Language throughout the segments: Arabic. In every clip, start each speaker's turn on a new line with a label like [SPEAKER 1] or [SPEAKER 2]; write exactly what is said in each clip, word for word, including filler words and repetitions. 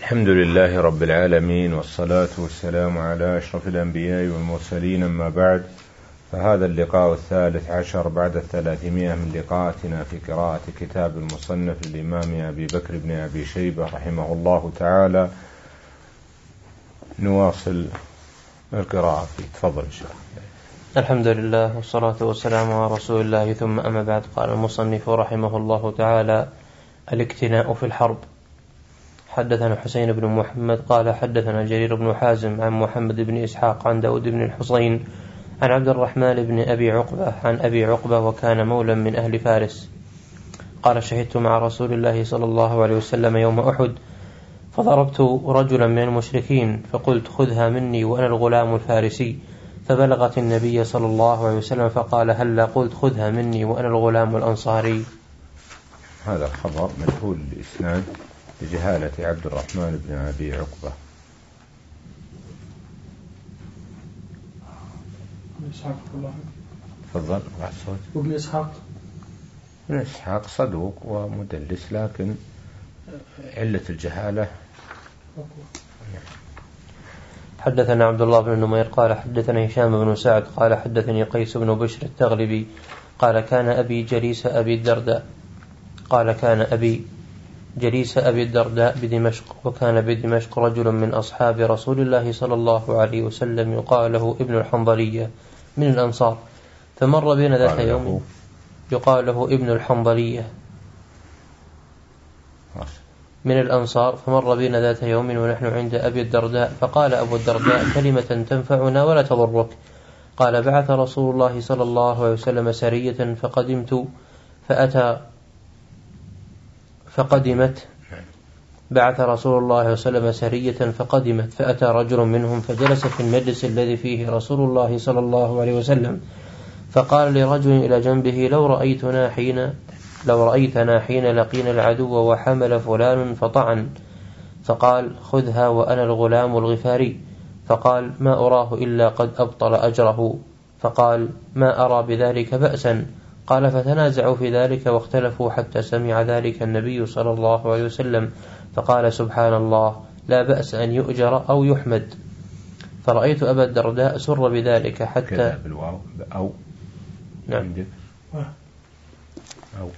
[SPEAKER 1] الحمد لله رب العالمين، والصلاة والسلام على أشرف الأنبياء والمرسلين، أما بعد، فهذا اللقاء الثالث عشر بعد الثلاثمائة من لقاءاتنا في قراءة كتاب المصنف للإمام أبي بكر بن أبي شيبة رحمه الله تعالى. نواصل القراءة فيه. تفضل إن شاء الله.
[SPEAKER 2] الحمد لله والصلاة والسلام على رسول الله، ثم أما بعد. قال المصنف رحمه الله تعالى: الاكتناء في الحرب. حدثنا حسين بن محمد قال حدثنا جرير بن حازم عن محمد بن إسحاق عن داود بن الحصين عن عبد الرحمن بن أبي عقبة عن أبي عقبة، وكان مولا من أهل فارس، قال: شهدت مع رسول الله صلى الله عليه وسلم يوم أحد، فضربت رجلا من المشركين فقلت: خذها مني وأنا الغلام الفارسي، فبلغت النبي صلى الله عليه وسلم فقال: هلا قلت خذها مني وأنا الغلام الأنصاري.
[SPEAKER 1] هذا الخبر مجهول الإسناد لجهالة عبد الرحمن بن أبي عقبة. تفضل.
[SPEAKER 3] وابن إسحاق
[SPEAKER 1] ابن إسحاق صدوق ومدلس، لكن علة الجهالة.
[SPEAKER 2] حدثنا عبد الله بن نمير قال حدثنا هشام بن سعد قال حدثني قيس بن بشر التغلبي قال: كان أبي جليس أبي الدرداء قال كان أبي جليس أبي الدرداء بدمشق، وكان بدمشق رجل من أصحاب رسول الله صلى الله عليه وسلم يقال له ابن الحنظلية من الأنصار، فمر بنا ذات يوم يقال له ابن الحنظلية من الأنصار فمر بنا ذات يوم ونحن عند أبي الدرداء، فقال أبو الدرداء: كلمة تنفعنا ولا تضرك. قال: بعث رسول الله صلى الله عليه وسلم سرية فقدمت فأتى فقدمت بعث رسول الله صلى الله عليه وسلم سرية فقدمت فأتى رجل منهم فجلس في المجلس الذي فيه رسول الله صلى الله عليه وسلم، فقال لرجل إلى جنبه: لو رأيتنا حين لو رأيتنا حين لقينا العدو وحمل فلان فطعن. فقال: خذها وأنا الغلام الغفاري. فقال: ما أراه إلا قد أبطل أجره. فقال: ما أرى بذلك بأسا. قال: فتنازعوا في ذلك واختلفوا حتى سمع ذلك النبي صلى الله عليه وسلم، فقال: سبحان الله، لا بأس أن يؤجر أو يحمد. فرأيت أبا الدرداء سر بذلك حتى
[SPEAKER 1] أو
[SPEAKER 2] نعم أو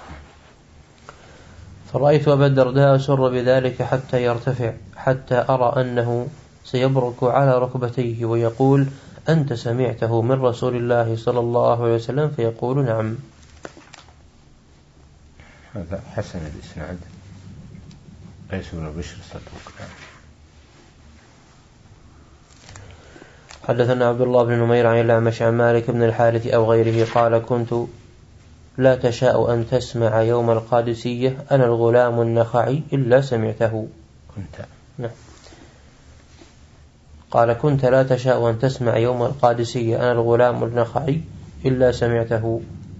[SPEAKER 2] فرأيت أبا الدرداء سر بذلك حتى يرتفع، حتى أرى أنه سيبرك على ركبتيه ويقول: أنت سمعته من رسول الله صلى الله عليه وسلم؟ فيقول: نعم.
[SPEAKER 1] هذا حسن الإسناد. قيس بن بشر صدوق.
[SPEAKER 2] حدثنا عبد الله بن نمير عن الأعمش عن مالك بن الحارث أو غيره قال: كنت لا تشاء أن تسمع يوم القادسية أنا الغلام النخعي إلا سمعته.
[SPEAKER 1] كنت
[SPEAKER 2] نعم. قال: كنت لا تشاء أن تسمع يوم القادسية أنا الغلام النخعي إلا سمعته.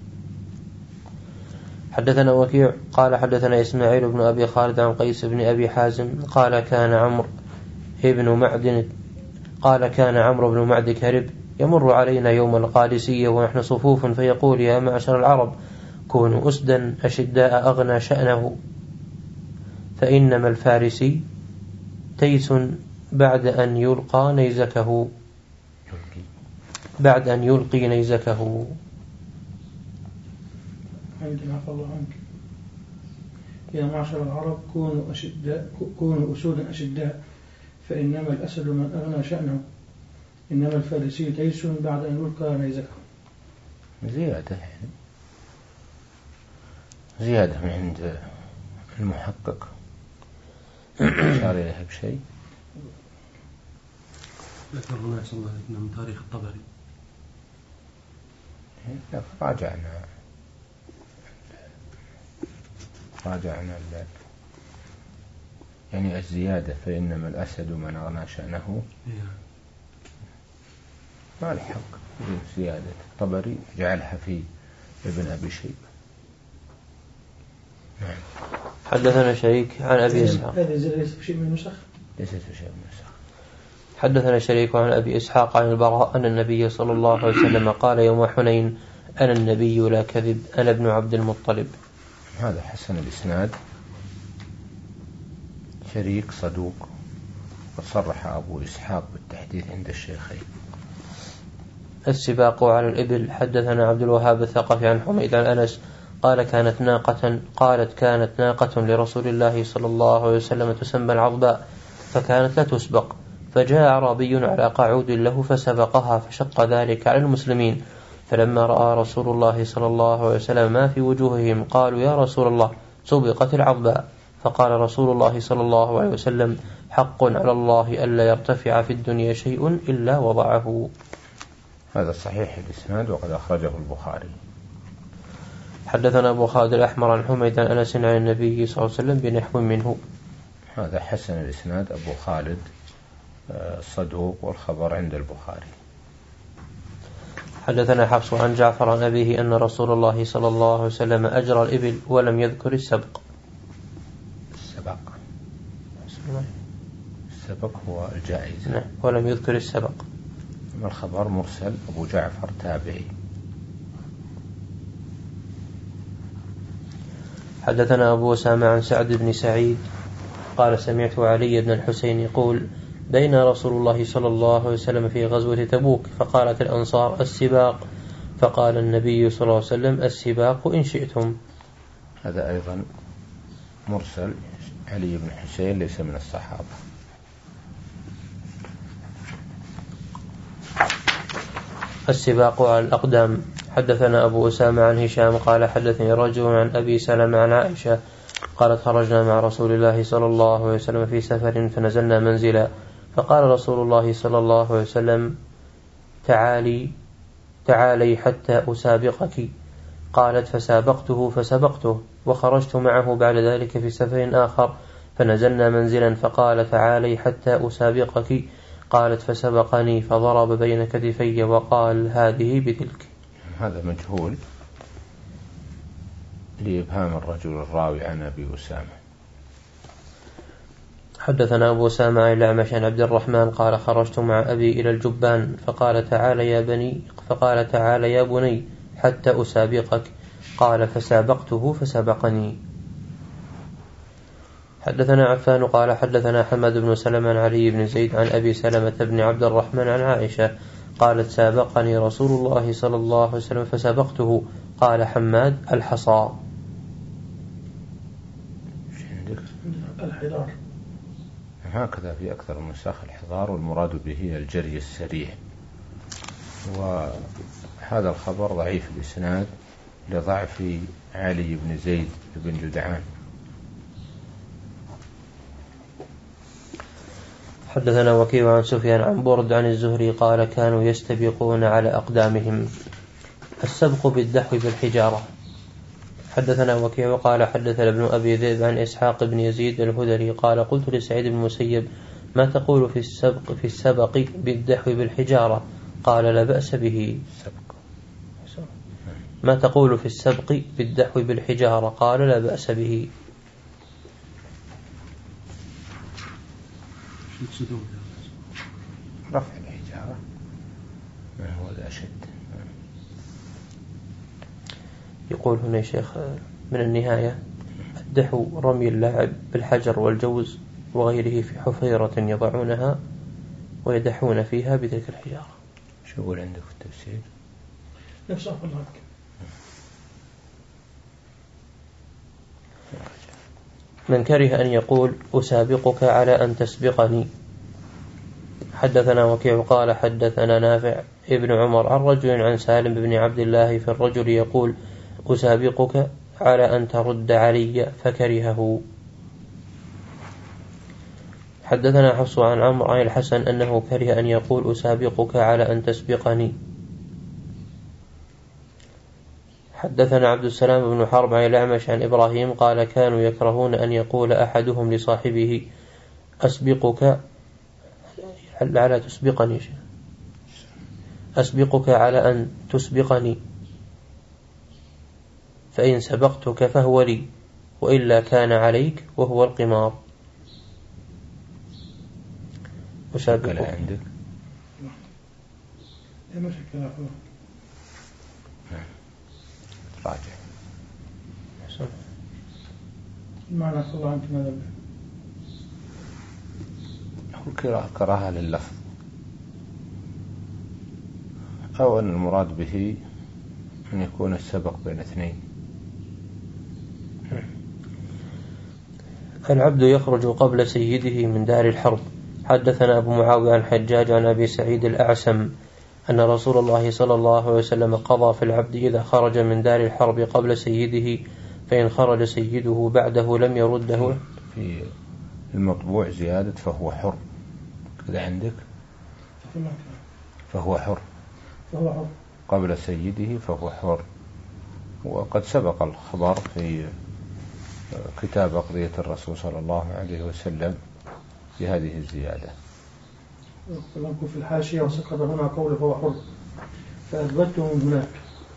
[SPEAKER 2] حدثنا وكيع قال حدثنا إسماعيل بن أبي خالد عن قيس بن أبي حازم قال: كان عمرو ابن معد قال كان عمرو بن معد كرب يمر علينا يوم القادسية ونحن صفوف، فيقول: يا معشر العرب، كونوا أسدا أشداء أغنى شأنه، فإنما الفارسي تيس بعد أن يلقى نيزكه بعد أن يلقي نيزكه.
[SPEAKER 3] عندنا عفى الله عنك. يا معشر العرب، كونوا أشداء كونوا أسودا أشداء، فإنما الأسد من أغنى شأنه، إنما الفارسي تيس بعد أن يلقى نيزكه.
[SPEAKER 1] زيادة يعني زيادة من عند المحقق. أشار إليها بشيء.
[SPEAKER 4] ذكر الله صلى الله عليه وسلم من تاريخ الطبري.
[SPEAKER 1] راجعنا راجعنا يعني الزيادة فإنما الأسد من أغنى شأنه ما الحق زيادة. الطبري جعلها في ابن أبي شيبة. نعم.
[SPEAKER 2] حدثنا شريك عن أبي إسحاق.
[SPEAKER 3] هذه ليست بشيء من النسخ.
[SPEAKER 1] ليست بشيء من النسخ.
[SPEAKER 2] حدثنا شريك عن أبي إسحاق عن البراء أن النبي صلى الله عليه وسلم قال يوم حنين: أنا النبي لا كذب، أنا ابن عبد المطلب.
[SPEAKER 1] هذا حسن الإسناد. شريك صدوق، وصرح أبو إسحاق بالتحديث عند الشيخين.
[SPEAKER 2] السباق على الإبل. حدثنا عبد الوهاب الثقفي عن حميد عن أنس قال كانت ناقة قالت كانت ناقة لرسول الله صلى الله عليه وسلم تسمى العضباء فكانت لا تسبق، فجاء أعرابي على قعود له فسبقها فشق ذلك على المسلمين، فلما رأى رسول الله صلى الله عليه وسلم ما في وجوههم قالوا يا رسول الله سبقت العضباء، فقال رسول الله صلى الله عليه وسلم حق على الله ألا يرتفع في الدنيا شيء إلا وضعه.
[SPEAKER 1] هذا صحيح الإسناد وقد أخرجه البخاري.
[SPEAKER 2] حدثنا أبو خالد الأحمر عن حميد عن أنس عن النبي صلى الله عليه وسلم بنحو منه.
[SPEAKER 1] هذا حسن الإسناد أبو خالد صدوق والخبر عند البخاري.
[SPEAKER 2] حدثنا حفص عن جعفر عن أبيه أن رسول الله صلى الله عليه وسلم أجرى الإبل ولم يذكر السبق.
[SPEAKER 1] السبق السبق هو الجائزة.
[SPEAKER 2] نعم ولم يذكر السبق.
[SPEAKER 1] الخبر مرسل أبو جعفر تابعي.
[SPEAKER 2] حدثنا أبو أسامة عن سعد بن سعيد قال سمعت علي بن الحسين يقول بين رسول الله صلى الله عليه وسلم في غزوة تبوك فقالت الأنصار السباق، فقال النبي صلى الله عليه وسلم السباق إن شئتم.
[SPEAKER 1] هذا أيضا مرسل، علي بن حسين ليس من الصحابة.
[SPEAKER 2] السباق على الأقدام. حدثنا أبو أسامة عن هشام قال حدثني رجل عن أبي سلمة عن عائشة قالت خرجنا مع رسول الله صلى الله عليه وسلم في سفر فنزلنا منزلا، فقال رسول الله صلى الله عليه وسلم تعالي تعالي حتى أسابقك، قالت فسابقته فسبقته، وخرجت معه بعد ذلك في سفر آخر فنزلنا منزلا فقال تعالي حتى أسابقك، قالت فسبقني فضرب بين كتفي وقال هذه بتلك.
[SPEAKER 1] هذا مجهول لإبهام الرجل الراوي عن أبي أسامة.
[SPEAKER 2] حدثنا أبو أسامة عن الأعمش عن عبد الرحمن قال خرجت مع أبي إلى الجبان فقال تعال يا بني فقال تعال يا بني حتى أسابقك، قال فسابقته فسبقني. حدثنا عفان قال حدثنا حماد بن سلمة عن علي بن زيد عن أبي سلمة بن عبد الرحمن عن عائشة قالت سابقني رسول الله صلى الله عليه وسلم فسبقته، قال حماد الحصى.
[SPEAKER 3] الحضار
[SPEAKER 1] هكذا في أكثر النسخ الحضار، والمراد به الجري السريع. وهذا الخبر ضعيف الإسناد لضعف علي بن زيد بن جدعان.
[SPEAKER 2] حدثنا وكيع عن سفيان عن برد عن الزهري قال كانوا يستبقون على أقدامهم. السبق بالدحو بالحجارة. حدثنا وكيع وقال حدثنا ابن أبي ذئب عن إسحاق بن يزيد الهذلي قال قلت لسعيد بن المسيب ما تقول في السبق في السبق بالدحو بالحجارة؟ قال لا بأس به. ما تقول في السبق بالدحو بالحجارة؟ قال لا بأس به.
[SPEAKER 1] رفع الحجارة ما هو الأشد.
[SPEAKER 2] يقول هنا شيخ من النهاية الدحو رمي اللاعب بالحجر والجوز وغيره في حفيرة يضعونها ويدحون فيها بتلك الحجارة.
[SPEAKER 1] شو يقول عندك في التفسير؟
[SPEAKER 3] نفس أفضلك.
[SPEAKER 2] من كره أن يقول أسابقك على أن تسبقني. حدثنا وكيع قال حدثنا نافع ابن عمر عن رجل عن سالم بن عبد الله في الرجل يقول أسابقك على أن ترد علي فكرهه. حدثنا حفص عن عمرو عن الحسن أنه كره أن يقول أسابقك على أن تسبقني. حدثنا عبد السلام بن حرب عن الأعمش عن إبراهيم قال كانوا يكرهون أن يقول أحدهم لصاحبه أسبقك على تسبقني أسبقك على أن تسبقني، فإن سبقتك فهو لي وإلا كان عليك وهو القمار.
[SPEAKER 1] أسابقك عندك راجع
[SPEAKER 3] المعنى الله عنك ماذا
[SPEAKER 1] كراهة لللفظ، أو أن المراد به أن يكون السبق بين اثنين.
[SPEAKER 2] العبد يخرج قبل سيده من دار الحرب. حدثنا أبو معاوية عن حجاج عن أبي سعيد الأعسم أن رسول الله صلى الله عليه وسلم قضى في العبد إذا خرج من دار الحرب قبل سيده فإن خرج سيده بعده لم يرده.
[SPEAKER 1] في المطبوع زيادة فهو حر، كذا عندك؟ فهو حر،
[SPEAKER 3] فهو حر
[SPEAKER 1] قبل سيده فهو حر. وقد سبق الخبر في كتاب أقضية الرسول صلى الله عليه وسلم بهذه الزيادة.
[SPEAKER 3] لكم في الحاشية وسقط هنا قول فهو حر فأثبته من هناك.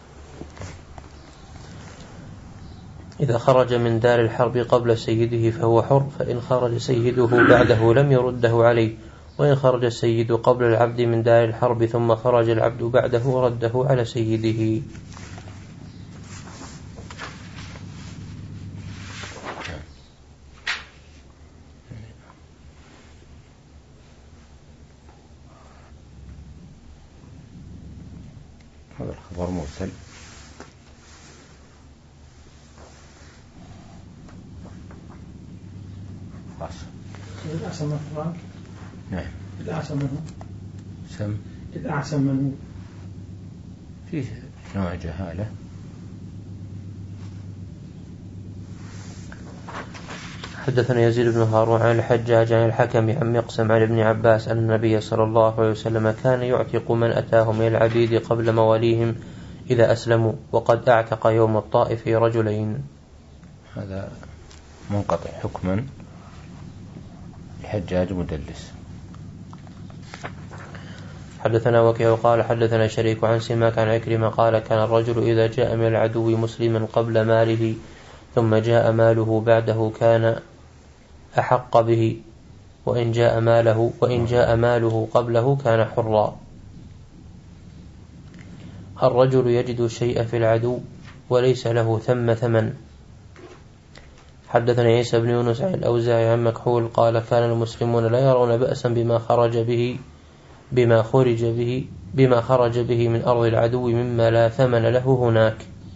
[SPEAKER 2] إذا خرج من دار الحرب قبل سيده فهو حر، فإن خرج سيده بعده لم يرده عليه، وإن خرج السيد قبل العبد من دار الحرب ثم خرج العبد بعده رده على سيده.
[SPEAKER 1] هذا الخبر مرسل.
[SPEAKER 3] الأعسم منه.
[SPEAKER 1] نعم.
[SPEAKER 3] الأعسم منه.
[SPEAKER 1] سم.
[SPEAKER 3] الأعسم منه.
[SPEAKER 1] فيه نوع جهالة.
[SPEAKER 2] حدثنا يزيد بن هارون عن الحجاج عن الحكم عن مقسم عن ابن عباس أن النبي صلى الله عليه وسلم كان يعتق من أتاه من العبيد قبل مواليهم إذا أسلموا، وقد أعتق يوم الطائف رجلين.
[SPEAKER 1] هذا منقطع حكما، الحجاج مدلس.
[SPEAKER 2] حدثنا وكيع قال حدثنا شريك عن سماك عن عكرمة قال كان الرجل إذا جاء من العدو مسلما قبل ماله ثم جاء ماله بعده كان أحق به، وإن جاء ماله وإن جاء ماله قبله كان حرا. الرجل يجد الشيء في العدو وليس له ثم ثمن. حدثنا عيسى بن يونس عن الأوزاعي عن مكحول قال كان المسلمون لا يرون بأسا بما خرج به بما خرج به بما خرج به من أرض العدو مما لا ثمن له هناك.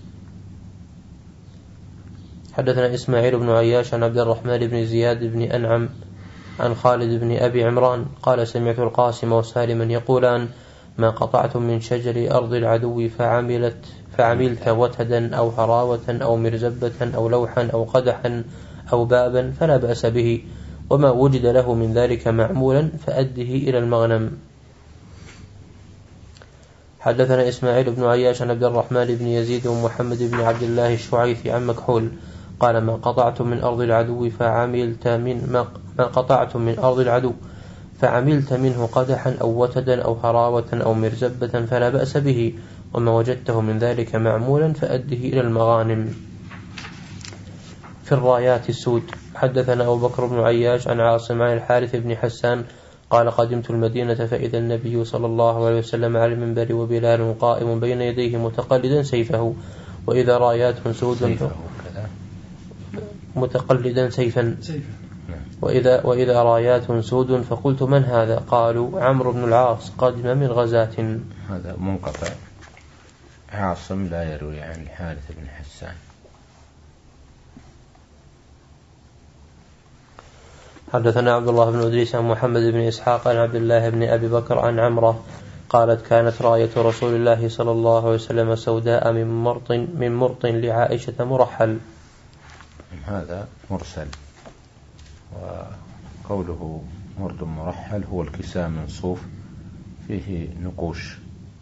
[SPEAKER 2] حدثنا إسماعيل بن عياش عن عبد الرحمن بن زياد بن أنعم عن خالد بن أبي عمران قال سمعت القاسم وسالما يقولان ما قطعتم من شجر أرض العدو فعملت فعملت وتدا أو هراوة أو مرزبة أو لوحا أو قدحا أو بابا فلا بأس به، وما وجد له من ذلك معمولا فأده إلى المغنم. حدثنا إسماعيل بن عياش عن عبد الرحمن بن يزيد ومحمد بن عبد الله الشعيثي عن مكحول قال ما قطعتم من أرض العدو فعملت من ما قطعتم من أرض العدو فعملت منه قدحا أو وتدا أو هراوة أو مرزبة فلا بأس به، وما وجدته من ذلك معمولا فأده إلى المغانم. في الرايات السود. حدثنا أبو بكر بن عياش عن عاصم عن الحارث بن حسان قال قدمت المدينة فإذا النبي صلى الله عليه وسلم على المنبر وبلال قائم بين يديه متقلدا سيفه وإذا رايات سود متقلدا سيفا وإذا, وإذا رايات سود فقلت من هذا؟ قالوا عمرو بن العاص قادم من غزاة.
[SPEAKER 1] هذا منقطع، عاصم لا يروي عن الحارث بن حسان.
[SPEAKER 2] حدثنا عبد الله بن إدريس عن محمد بن إسحاق عن عبد الله بن أبي بكر عن عمرة قالت كانت راية رسول الله صلى الله عليه وسلم سوداء من مرط من مرط لعائشة مرحل.
[SPEAKER 1] هذا مرسل، وقوله مرد مرحل هو الكساء من صوف فيه نقوش.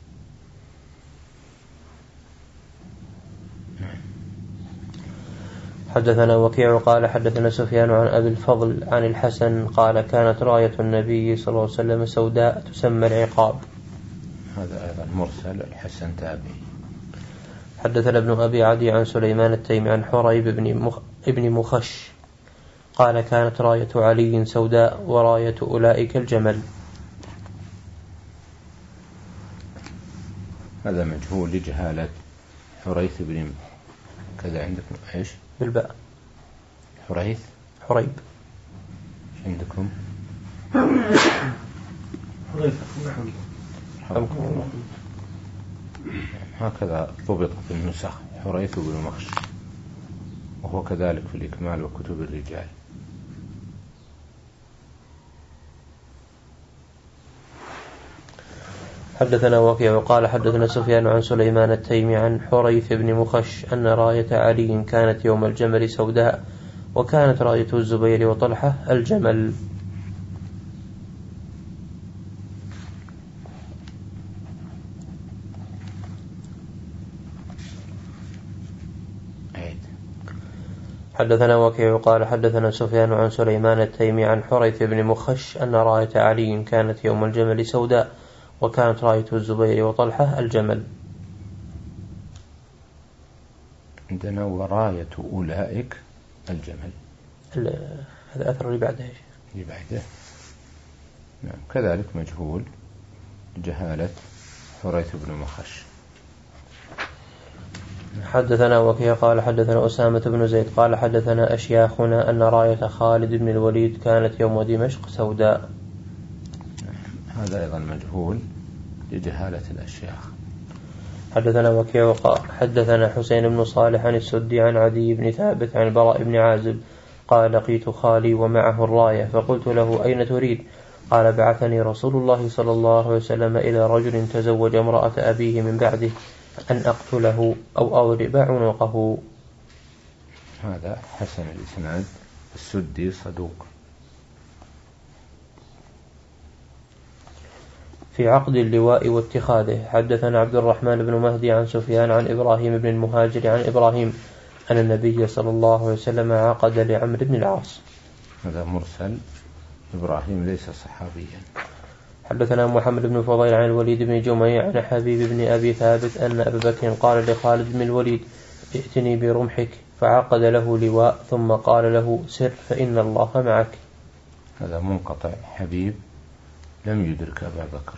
[SPEAKER 2] حدثنا وكيع قال حدثنا سفيان عن أبي الفضل عن الحسن قال كانت راية النبي صلى الله عليه وسلم سوداء تسمى العقاب.
[SPEAKER 1] هذا أيضا مرسل، الحسن تابعي.
[SPEAKER 2] حدثنا ابن أبي عدي عن سليمان التيمي عن حريب بن مخ ابن مخش قال كانت راية علي سوداء وراية أولئك الجمل.
[SPEAKER 1] هذا مجهول لجهالة حريث بن كذا. عندكم ايش
[SPEAKER 2] بالباء؟
[SPEAKER 1] حريث
[SPEAKER 2] حريب
[SPEAKER 1] عندكم هكذا ضبط في النسخ حريث بن مخش، وهو كذلك في الإكمال وكتب الرجال.
[SPEAKER 2] حدثنا وكيع وقال حدثنا سفيان عن سليمان التيمي عن حريث بن مخش أن راية علي كانت يوم الجمل سوداء، وكانت راية الزبير وطلحة الجمل. حدثنا وكيع قال حدثنا سفيان عن سليمان التيمي عن حريث بن مخش أن راية علي كانت يوم الجمل سوداء، وكانت راية الزبير وطلحة الجمل.
[SPEAKER 1] عندنا وراية أولئك الجمل،
[SPEAKER 2] هذا أثر اللي بعده
[SPEAKER 1] اللي بعده نعم. كذلك مجهول جهالة حريث بن مخش.
[SPEAKER 2] حدثنا وكيع قال حدثنا أسامة بن زيد قال حدثنا أشياخنا أن راية خالد بن الوليد كانت يوم دمشق سوداء.
[SPEAKER 1] هذا أيضا مجهول لجهالة الأشياخ.
[SPEAKER 2] حدثنا وكيع وقال حدثنا حسين بن صالح عن السدي عن عدي بن ثابت عن البراء بن عازب قال لقيت خالي ومعه الراية فقلت له أين تريد؟ قال بعثني رسول الله صلى الله عليه وسلم إلى رجل تزوج امرأة أبيه من بعده أن أقتله أو أضرب عنقه.
[SPEAKER 1] هذا حسن الإسناد. السدي صدوق.
[SPEAKER 2] في عقد اللواء واتخاذه. حدثنا عبد الرحمن بن مهدي عن سفيان عن إبراهيم بن المهاجر عن إبراهيم أن النبي صلى الله عليه وسلم عقد لعمرو بن العاص.
[SPEAKER 1] هذا مرسل. إبراهيم ليس صحابيا.
[SPEAKER 2] حدثنا محمد بن فضيل عن الوليد بن جميع عن حبيب بن أبي ثابت أن أبا بكر قال لخالد بن الوليد ائتني برمحك، فعقد له لواء ثم قال له سر فإن الله معك.
[SPEAKER 1] هذا منقطع. حبيب لم يدرك أبا بكر.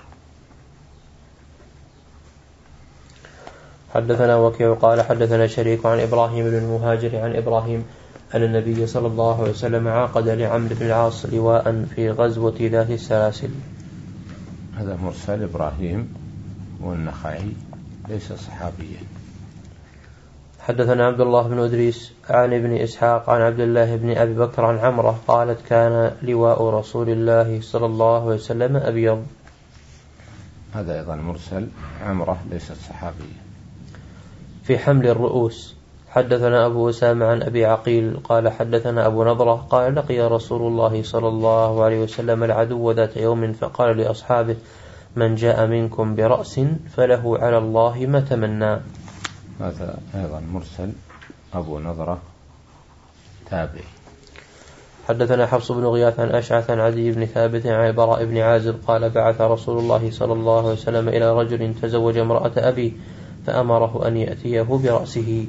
[SPEAKER 2] حدثنا وكيع قال حدثنا شريك عن إبراهيم بن المهاجر عن إبراهيم أن النبي صلى الله عليه وسلم عقد لعمرو بن العاص لواء في غزوة ذات السلاسل.
[SPEAKER 1] هذا مرسل. إبراهيم والنخعي ليس صحابيا.
[SPEAKER 2] حدثنا عبد الله بن إدريس عن ابن إسحاق عن عبد الله بن أبي بكر عن عمرة قالت كان لواء رسول الله صلى الله عليه وسلم أبيض.
[SPEAKER 1] هذا أيضا مرسل. عمرة ليست صحابية.
[SPEAKER 2] في حمل الرؤوس. حدثنا أبو أسامة عن أبي عقيل قال حدثنا أبو نضرة قال لقي رسول الله صلى الله عليه وسلم العدو ذات يوم فقال لأصحابه من جاء منكم برأس فله على الله ما تمنى.
[SPEAKER 1] هذا أيضا مرسل. أبو نضرة تابعي.
[SPEAKER 2] حدثنا حفص بن غياث عن أشعث عن عدي بن ثابت عن براء بن عازب قال بعث رسول الله صلى الله عليه وسلم إلى رجل تزوج امرأة أبي فأمره أن يأتيه برأسه.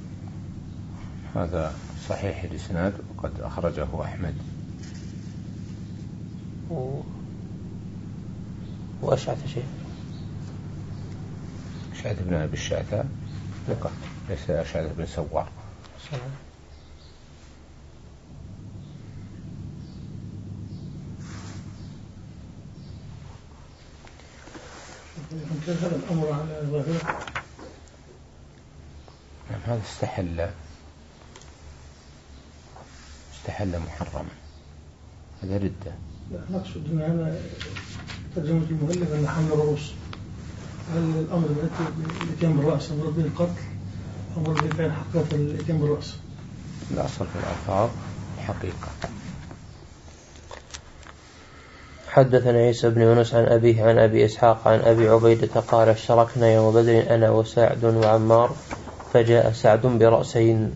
[SPEAKER 1] هذا صحيح الإسناد وقد أخرجه أحمد.
[SPEAKER 2] وأشعث شيء
[SPEAKER 1] أشعث بن أبي الشعثاء ثقة ليس أشعث بن سوار.
[SPEAKER 3] هذا الأمر على ظاهره.
[SPEAKER 1] نعم. هذا استحل استحل محرما. هذا ردة.
[SPEAKER 3] لا نقصد أن هذا ترجمة المؤلف أن حمل الرؤوس. هل الأمر بالإتيان بالرأس أمر بالقتل أمر بالفعل حقيقة الإتيان بالرأس؟
[SPEAKER 1] الأصل في الألفاظ حقيقة.
[SPEAKER 2] حدثنا عيسى بن يونس عن أبيه عن أبي إسحاق عن أبي عبيدة قال اشتركنا يوم بدر أنا وسعد وعمار فجاء سعد برأسين.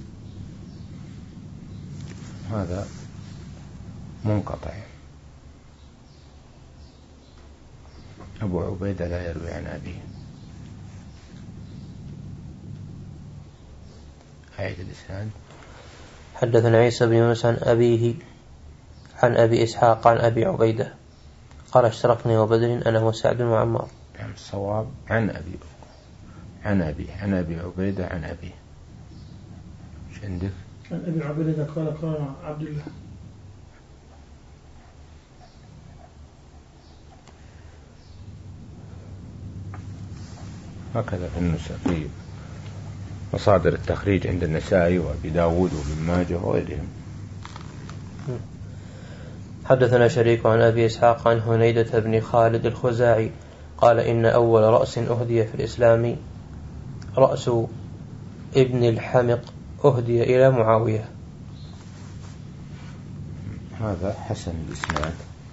[SPEAKER 1] هذا منقطع. أبو عبيدة لا يروي عن أبيه. أعيد الإسناد.
[SPEAKER 2] حدثنا عيسى بن يونس عن أبيه عن أبي إسحاق عن أبي عبيدة قال اشتركنا يوم بدر أنا وسعد وعمار.
[SPEAKER 1] نعم الصواب عن أبي عن أبي عن أبي عبيدة عن أبيه. ايش عندك؟
[SPEAKER 3] عن أبي عبيدة قال قال عبد الله.
[SPEAKER 1] هكذا في النساء في مصادر التخريج عند النسائي وأبي داود وابن ماجه وغيرهم.
[SPEAKER 2] حدثنا شريك عن أبي إسحاق عن هنيدة بن خالد الخزاعي قال إن أول رأس أهدي في الإسلام رأس ابن الحمق أهدي إلى معاوية.
[SPEAKER 1] هذا حسن الإسناد.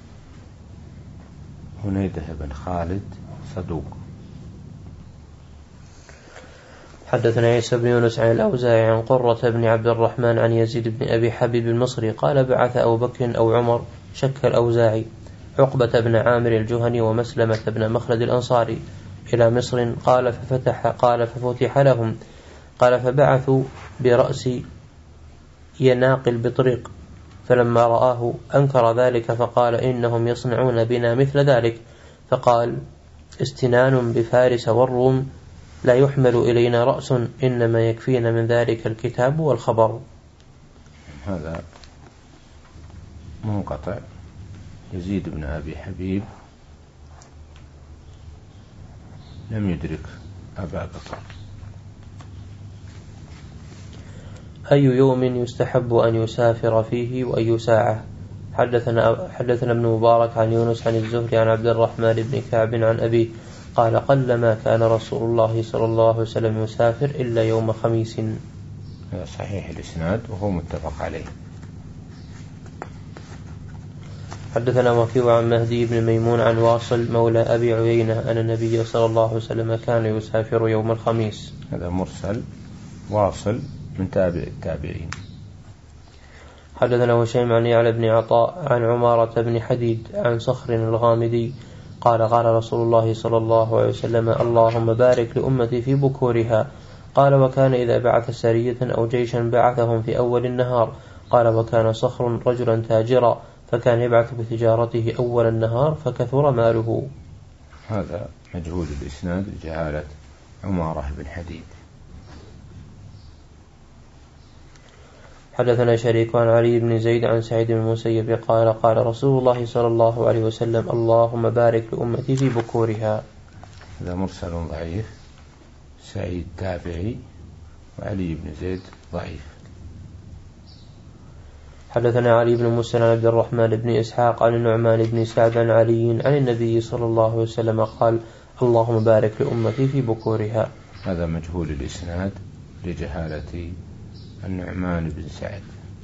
[SPEAKER 1] هنيدة بن خالد صدوق.
[SPEAKER 2] حدثنا عيسى بن يونس عن الأوزاعي عن قرة بن عبد الرحمن عن يزيد بن أبي حبيب المصري قال بعث أبو بكر أو عمر شك الأوزاعي عقبة بن عامر الجهني ومسلمة بن مخلد الأنصاري إلى مصر قال ففتح قال ففتح لهم قال فبعثوا برأس يناقل بطريق فلما رآه أنكر ذلك فقال إنهم يصنعون بنا مثل ذلك فقال استنان بفارس والروم لا يحمل إلينا رأس إنما يكفينا من ذلك الكتاب والخبر.
[SPEAKER 1] هذا منقطع. يزيد بن أبي حبيب لم يدرك أبا بكر.
[SPEAKER 2] أي يوم يستحب أن يسافر فيه وأي ساعة؟ حدثنا, حدثنا ابن مبارك عن يونس عن الزهري عن عبد الرحمن بن كعب عن أبي قال قلما كان رسول الله صلى الله عليه وسلم يسافر إلا يوم خميس.
[SPEAKER 1] هذا صحيح الإسناد وهو متفق عليه.
[SPEAKER 2] حدثنا وكيع عن مهدي بن ميمون عن واصل مولى أبي عيينة أن النبي صلى الله عليه وسلم كان يسافر يوم الخميس.
[SPEAKER 1] هذا مرسل. واصل من تابع التابعين.
[SPEAKER 2] حدثنا هشيم عن يعلى بن عطاء عن عمارة بن حديد عن صخر الغامدي قال قال رسول الله صلى الله عليه وسلم اللهم بارك لأمتي في بكورها. قال وكان إذا بعث سرية أو جيشا بعثهم في أول النهار. قال وكان صخر رجلا تاجرا فكان يبعث بتجارته أول النهار فكثر ماله.
[SPEAKER 1] هذا مجهول الإسناد لجهالة عمارة بن حديد.
[SPEAKER 2] حدثنا شريك عن علي بن زيد عن سعيد بن المسيب قال قال رسول الله صلى الله عليه وسلم اللهم بارك لأمتي في بكورها.
[SPEAKER 1] هذا مرسل ضعيف. سعيد تابعي وعلي بن زيد ضعيف.
[SPEAKER 2] حدثنا علي بن مسلم عن عبد الرحمن بن إسحاق عن النعمان بن سعد عن علي عن النبي صلى الله عليه وسلم قال اللهم بارك لأمتي في بكورها.
[SPEAKER 1] هذا مجهول الإسناد لجهالة النعمان بن سعد.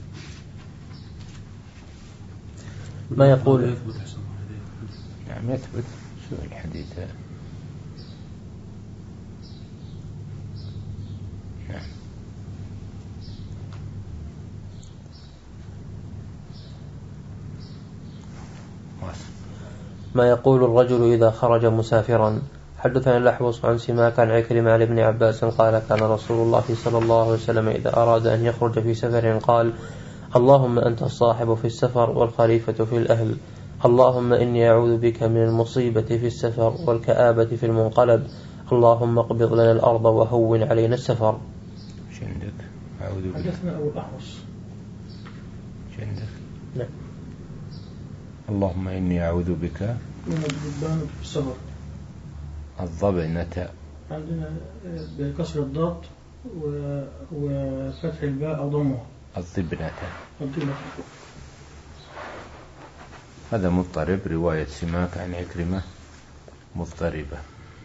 [SPEAKER 2] ما يقول
[SPEAKER 1] نعم يثبت شو الحديث. نعم.
[SPEAKER 2] ما يقول الرجل إذا خرج مسافرا. حدثنا الأحوص عن سماك عن عكرمة عن ابن عباس قال كان رسول الله صلى الله عليه وسلم إذا أراد أن يخرج في سفر قال اللهم أنت الصاحب في السفر والخليفة في الأهل. اللهم إني أعوذ بك من المصيبة في السفر والكآبة في المنقلب. اللهم اقبض لنا الأرض وهون علينا السفر.
[SPEAKER 1] شندك أعوذ بك.
[SPEAKER 3] حدثنا أبو الأحوص.
[SPEAKER 1] شندك.
[SPEAKER 2] نعم.
[SPEAKER 1] اللهم إني أعوذ بك
[SPEAKER 3] من الضبان في السفر.
[SPEAKER 1] الضبنة
[SPEAKER 3] عندنا بكسر الضاد وفتح الباء أو ضمها.
[SPEAKER 1] الضبنة.
[SPEAKER 3] الضبنة.
[SPEAKER 1] هذا مضطرب. رواية سماك عن عكرمة مضطربة.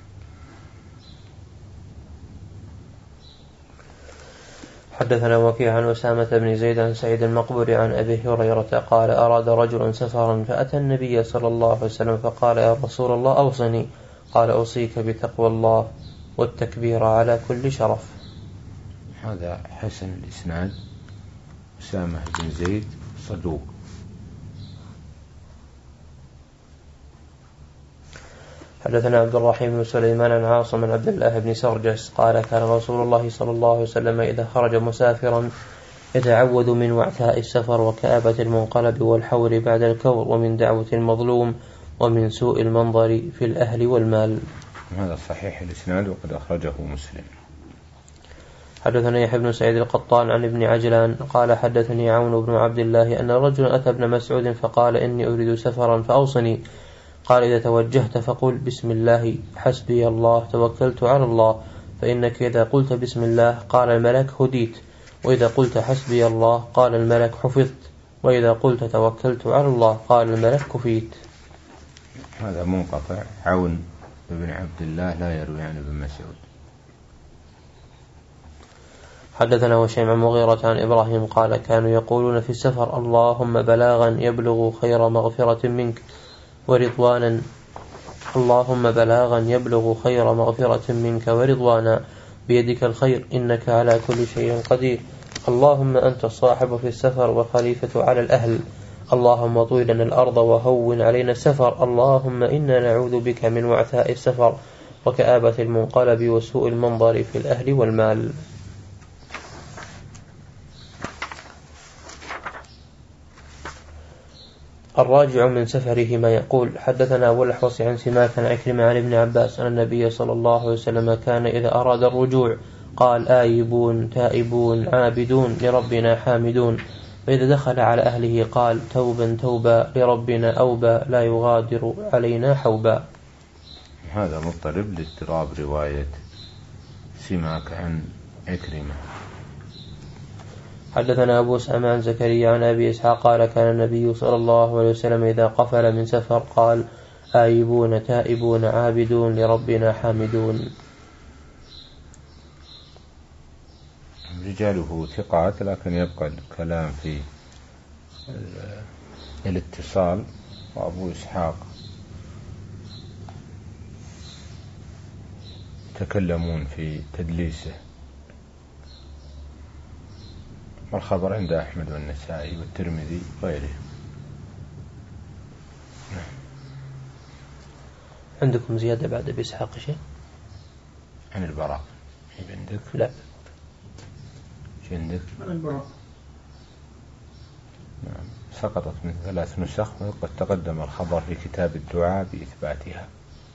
[SPEAKER 2] حدثنا وكيع عن أسامة بن زيد عن سعيد المقبري عن أبي هريرة قال أراد رجل سفرا فأتى النبي صلى الله عليه وسلم فقال يا رسول الله أوصني. قال أوصيك بتقوى الله والتكبير على كل شرف.
[SPEAKER 1] هذا حسن الإسناد. أسامة بن زيد صدوق.
[SPEAKER 2] حدثنا عبد الرحيم بن سليمان عن عاصم عن عبد الله بن سرجس قال كان رسول الله صلى الله عليه وسلم إذا خرج مسافرا يتعوذ من وعثاء السفر وكآبة المنقلب والحور بعد الكور ومن دعوة المظلوم ومن سوء المنظر في الأهل والمال.
[SPEAKER 1] هذا صحيح الإسناد وقد أخرجه مسلم.
[SPEAKER 2] حدثنا يحيى بن سعيد القطان عن ابن عجلان قال حدثني عون بن عبد الله أن رجلا أتى ابن مسعود فقال إني أريد سفرا فأوصني. قال إذا توجهت فقل بسم الله حسبي الله توكلت على الله، فإنك إذا قلت بسم الله قال الملك هديت، وإذا قلت حسبي الله قال الملك حفظت، وإذا قلت توكلت على الله قال الملك كفيت.
[SPEAKER 1] هذا منقطع. عون بن عبد الله لا يروي عن ابن مسعود.
[SPEAKER 2] حدثنا هشيم عن مغيرة عن إبراهيم قال كانوا يقولون في السفر اللهم بلاغا يبلغ خير مغفرة منك ورضوانا، اللهم بلاغا يبلغ خير مغفرة منك ورضوانا، بيدك الخير إنك على كل شيء قدير، اللهم أنت الصاحب في السفر والخليفة على الأهل، اللهم طوي لنا الأرض وهون علينا السفر، اللهم إنا نعوذ بك من وعثاء السفر وكآبة المنقلب وسوء المنظر في الأهل والمال. الراجع من سفره ما يقول. حدثنا أبو الأحوص عن سماك عن عكرمة عن ابن عباس أن النبي صلى الله عليه وسلم كان إذا أراد الرجوع قال آيبون تائبون عابدون لربنا حامدون، فإذا دخل على أهله قال توبا توبا لربنا أوبا لا يغادر علينا حوبا.
[SPEAKER 1] هذا مضطرب لاضطراب رواية سماك عن عكرمة.
[SPEAKER 2] حدثنا أبو أسامة عن زكريا عن أبي إسحاق قال كان النبي صلى الله عليه وسلم إذا قفل من سفر قال آيبون تائبون عابدون لربنا حامدون.
[SPEAKER 1] رجاله ثقات، لكن يبقى الكلام في الاتصال. وأبو إسحاق تكلمون في تدليسه، والخبر عند أحمد والنسائي والترمذي وغيره.
[SPEAKER 2] عندكم زيادة بعد أبي إسحاق شيء
[SPEAKER 1] عن البراء؟ عندك؟
[SPEAKER 2] لا.
[SPEAKER 1] عندك؟
[SPEAKER 3] عن البراء.
[SPEAKER 1] نعم، سقطت من ثلاث نسخ، وقد تقدم الخبر في كتاب الدعاء بإثباتها.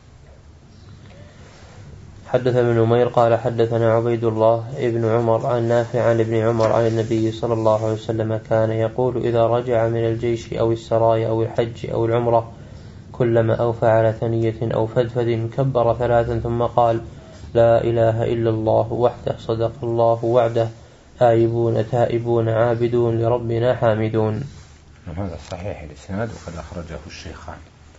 [SPEAKER 2] حدث ابن نمير قال حدثنا عبيد الله ابن عمر عن نافع عن ابن عمر عن النبي صلى الله عليه وسلم كان يقول إذا رجع من الجيش أو السرايا أو الحج أو العمرة كلما أوفى على ثنية أو فدفد كبر ثلاثا ثم قال لا إله إلا الله وحده صدق الله وعده آيبون تائبون عابدون لربنا حامدون.
[SPEAKER 1] هذا صحيح الإسناد وقد أخرجه الشيخان.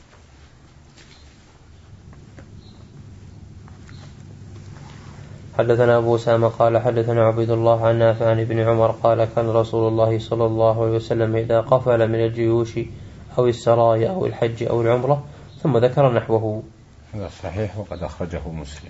[SPEAKER 2] حدثنا أبو أسامة قال حدثنا عبيد الله عن نافع عن ابن عمر قال كان رسول الله صلى الله عليه وسلم إذا قفل من الجيوش أو السرايا أو الحج أو العمرة ثم ذكر نحوه.
[SPEAKER 1] هذا صحيح وقد أخرجه مسلم.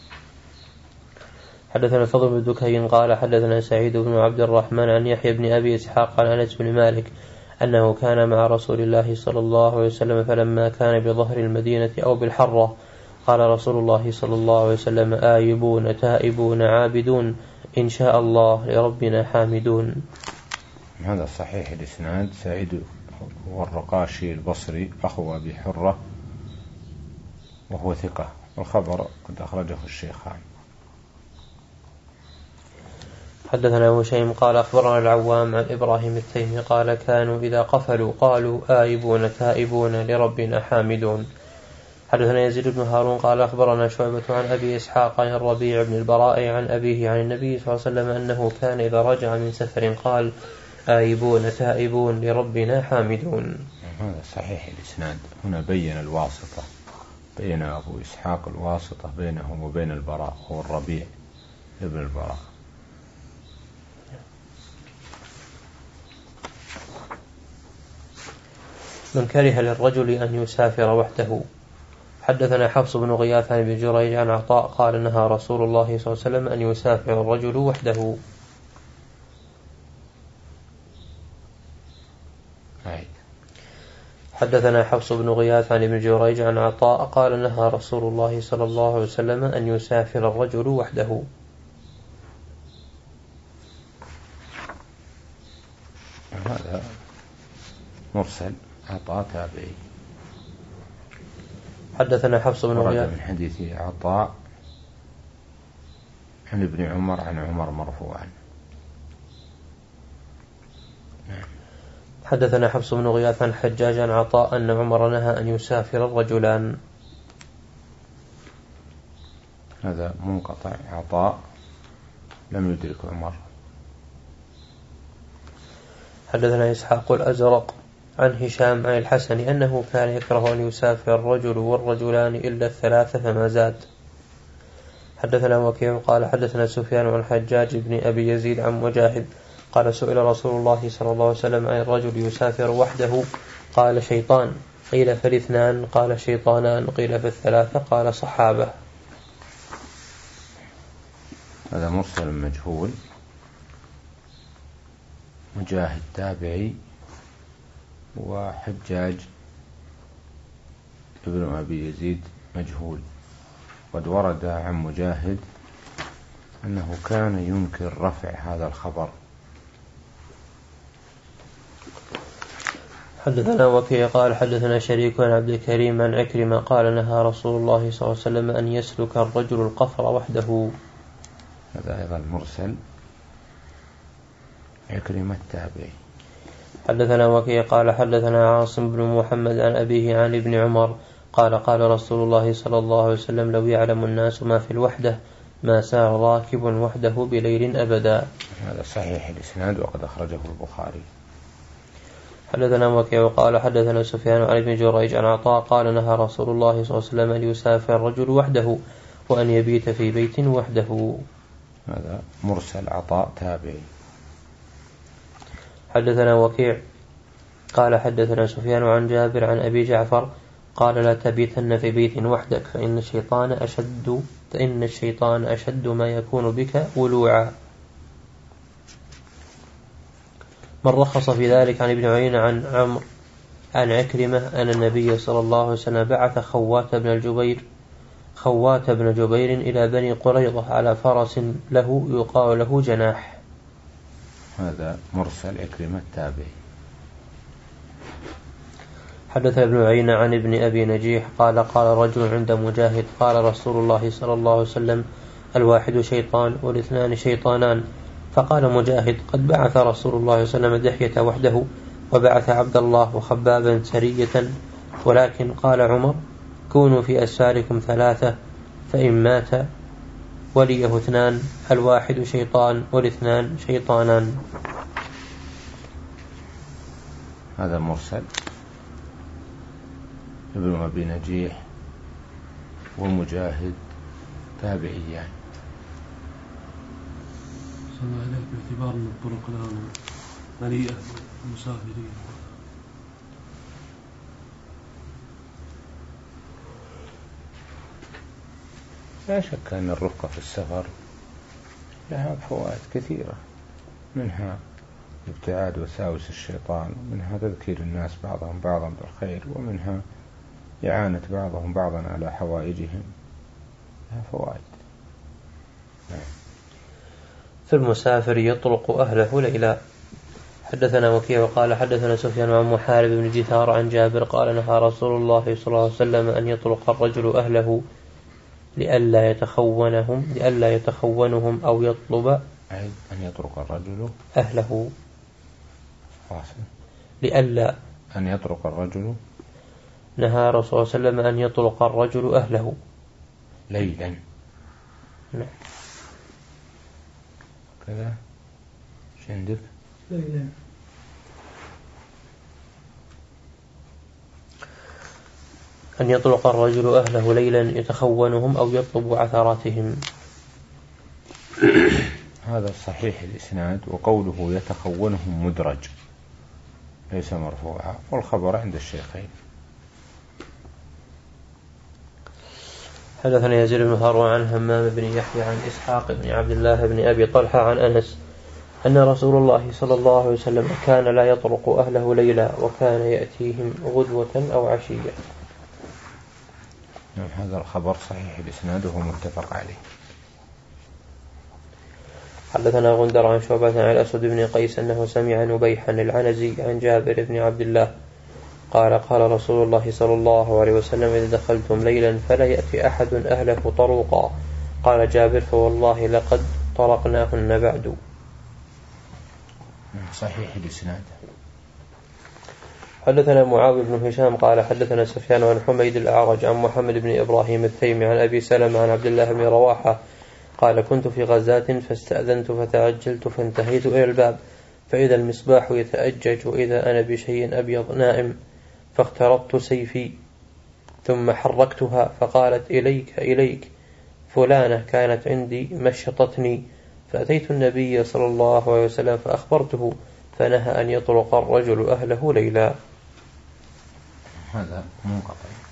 [SPEAKER 2] حدثنا الفضل بن دكين قال حدثنا سعيد بن عبد الرحمن عن يحيى بن أبي إسحاق عن أنس بن مالك أنه كان مع رسول الله صلى الله عليه وسلم فلما كان بظهر المدينة أو بالحرة قال رسول الله صلى الله عليه وسلم آيبون تائبون عابدون إن شاء الله لربنا حامدون.
[SPEAKER 1] هذا صحيح الإسناد. سعيد هو الرقاشي البصري أخو أبي حرة وهو ثقة، والخبر قد أخرجه الشيخان.
[SPEAKER 2] حدثنا هشيم قال أخبرنا العوام عن إبراهيم التيمي قال كانوا إذا قفلوا قالوا آيبون تائبون لربنا حامدون. حدثنا يزيد بن هارون قال أخبرنا شعبة عن أبي إسحاق عن الربيع بن البراء عن أبيه عن النبي صلى الله عليه وسلم أنه كان إذا رجع من سفر قال آيبون تائبون لربنا حامدون.
[SPEAKER 1] هذا صحيح الإسناد. هنا بين الواسطة، بين أبو إسحاق الواسطة بينه وبين البراء هو الربيع ابن البراء.
[SPEAKER 2] من كره للرجل أن يسافر وحده. حدثنا حفص بن غياث عن ابن جريج عن عطاء قال نهى رسول الله صلى الله عليه وسلم أن يسافر الرجل وحده. حدثنا حفص بن غياث عن ابن جريج عن عطاء قال نهى رسول الله صلى الله عليه وسلم أن يسافر الرجل وحده.
[SPEAKER 1] هذا مرسل عطاء تابعي.
[SPEAKER 2] حدثنا حفص بن غياث
[SPEAKER 1] من حديث عطاء عن ابن عمر عن عمر مرفوعا.
[SPEAKER 2] حدثنا حفص بن غياث عن حجاج عن عطاء أن عمر نهى أن يسافر الرجلان.
[SPEAKER 1] هذا منقطع، عطاء لم يدرك عمر.
[SPEAKER 2] حدثنا إسحاق الأزرق عن هشام عن الحسن أنه كان يكره أن يسافر الرجل والرجلان إلا الثلاثة فما زاد. حدثنا وكيع قال حدثنا سفيان عن حجاج بن أبي يزيد عن مجاهد قال سئل رسول الله صلى الله عليه وسلم عن الرجل يسافر وحده قال شيطان، قيل فالاثنان قال شيطانان، قيل فالثلاثة قال صحابة.
[SPEAKER 1] هذا مرسل مجهول، مجاهد تابعي، وحجاج ابن أبي يزيد مجهول. قد ورد عن مجاهد أنه كان ينكر رفع هذا الخبر.
[SPEAKER 2] حدثنا وكيع قال حدثنا شريك عن عبد الكريم عن عكرمة قال نهى رسول الله صلى الله عليه وسلم أن يسلك الرجل القفر وحده.
[SPEAKER 1] هذا أيضا مرسل، عكرمة التابعي.
[SPEAKER 2] حدثنا وكيع قال حدثنا عاصم بن محمد عن أبيه عن ابن عمر قال قال رسول الله صلى الله عليه وسلم لو يعلم الناس ما في الوحدة ما سار راكب وحده بليل أبدا.
[SPEAKER 1] هذا صحيح الإسناد وقد أخرجه البخاري.
[SPEAKER 2] حدثنا وكيع وقال حدثنا سفيان عن ابن جريج عن عطاء قال نهى رسول الله صلى الله عليه وسلم أن يسافر الرجل وحده وأن يبيت في بيت وحده.
[SPEAKER 1] هذا مرسل، عطاء تابعي.
[SPEAKER 2] حدثنا وكيع قال حدثنا سفيان عن جابر عن أبي جعفر قال لا تبيتن في بيت وحدك فإن الشيطان أشد فإن الشيطان أشد ما يكون بك ولوعا. من رخص في ذلك عن ابن عيينة عن عمرو عن عكرمة أن النبي صلى الله عليه وسلم بعث خوات بن الجبير خوات بن جبير إلى بني قريظة على فرس له يقال له جناح.
[SPEAKER 1] هذا مرسل، عكرمة التابعي.
[SPEAKER 2] حدث ابن عيينة عن ابن أبي نجيح قال قال رجل عند مجاهد قال رسول الله صلى الله عليه وسلم الواحد شيطان والاثنان شيطانان. فقال مجاهد قد بعث رسول الله صلى الله عليه وسلم دحية وحده وبعث عبد الله وخبابا سرية، ولكن قال عمر كونوا في أسفاركم ثلاثة فإن مات وليه اثنان الواحد شيطان والاثنان شيطانان.
[SPEAKER 1] هذا مرسل، ابن أبي نجيح ومجاهد تابعيان.
[SPEAKER 4] سمع عليك باعتبار أن الطرق الآن مليئة المسافرين.
[SPEAKER 1] لا شك أن الرفقة في السفر لها فوائد كثيرة، منها ابتعاد وساوس الشيطان، ومنها تذكير الناس بعضهم بعضا بالخير، ومنها إعانة بعضهم بعضا على حوائجهم، لها فوائد.
[SPEAKER 2] في المسافر يطرق أهله ليلا. حدثنا وكيع وقال حدثنا سفيان عن محارب بن جثار عن جابر قال نهى رسول الله صلى الله عليه وسلم أن يطرق الرجل أهله لئلا يتخونهم لئلا يتخونهم أو يطلب
[SPEAKER 1] أن يطرق الرجل
[SPEAKER 2] أهله
[SPEAKER 1] واصل.
[SPEAKER 2] لئلا
[SPEAKER 1] أن يطرق الرجل
[SPEAKER 2] نهى رسول الله صلى الله عليه وسلم أن يطرق الرجل أهله
[SPEAKER 1] ليلا.
[SPEAKER 2] نعم.
[SPEAKER 1] كذا شندك
[SPEAKER 3] ليلا.
[SPEAKER 2] أن يطلق الرجل أهله ليلا يتخونهم أو يطلب عثراتهم.
[SPEAKER 1] هذا صحيح الإسناد، وقوله يتخونهم مدرج ليس مرفوعا، والخبر عند الشيخين.
[SPEAKER 2] حدثنا يزيد بن هارون عن همام بن يحيى عن إسحاق بن عبد الله بن أبي طلحة عن أنس أن رسول الله صلى الله عليه وسلم كان لا يطرق أهله ليلا وكان يأتيهم غدوة أو عشية.
[SPEAKER 1] هذا الخبر صحيح الإسناد وهو متفق عليه.
[SPEAKER 2] حدثنا غندر عن شعبة عن الأسود بن قيس أنه سمع نبيحا العنزي عن جابر بن عبد الله قال قال رسول الله صلى الله عليه وسلم إذا دخلتم ليلا فلا يأتي أحد أهله طروقا. قال جابر فوالله لقد طرقناهن بعد.
[SPEAKER 1] صحيح الإسناد.
[SPEAKER 2] حدثنا معاوية بن هشام قال حدثنا سفيان عن حميد الأعرج عن محمد بن إبراهيم التيمي عن أبي سلمة عن عبد الله بن رواحة قال كنت في غزاة فاستأذنت فتعجلت فانتهيت إلى الباب فإذا المصباح يتأجج وإذا أنا بشيء أبيض نائم فاخترطت سيفي ثم حركتها فقالت إليك إليك فلانة كانت عندي مشطتني فأتيت النبي صلى الله عليه وسلم فأخبرته فنهى أن يطرق الرجل أهله ليلا.
[SPEAKER 1] هذا منقطع.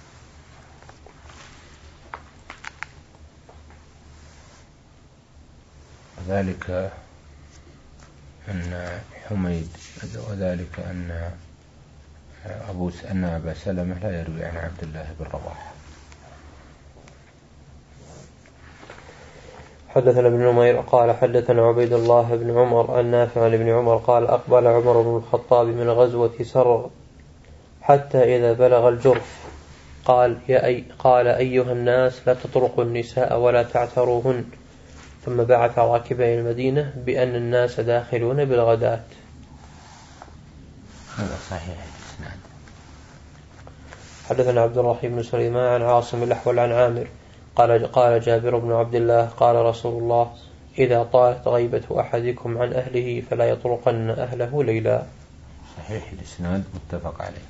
[SPEAKER 1] وذلك أن حميد وذلك أن أبو أن أبا سلمة لا يروي عن عبد الله بن رواحة.
[SPEAKER 2] حدثنا ابن نمير قال حدثنا عبيد الله بن عمر النافع عن ابن عمر قال أقبل عمر بن الخطاب من غزوة سرغ حتى إذا بلغ الجرف قال يا أي قال أيها الناس لا تطرقوا النساء ولا تعتروهن ثم بعث راكبي المدينة بأن الناس داخلون بالغداة.
[SPEAKER 1] هذا صحيح الإسناد.
[SPEAKER 2] حدثنا عبد الرحيم بن سليمان عن عاصم الأحول عن عامر قال قال جابر بن عبد الله قال رسول الله إذا طالت غيبة أحدكم عن أهله فلا يطرقن أهله ليلا.
[SPEAKER 1] صحيح الإسناد متفق عليه.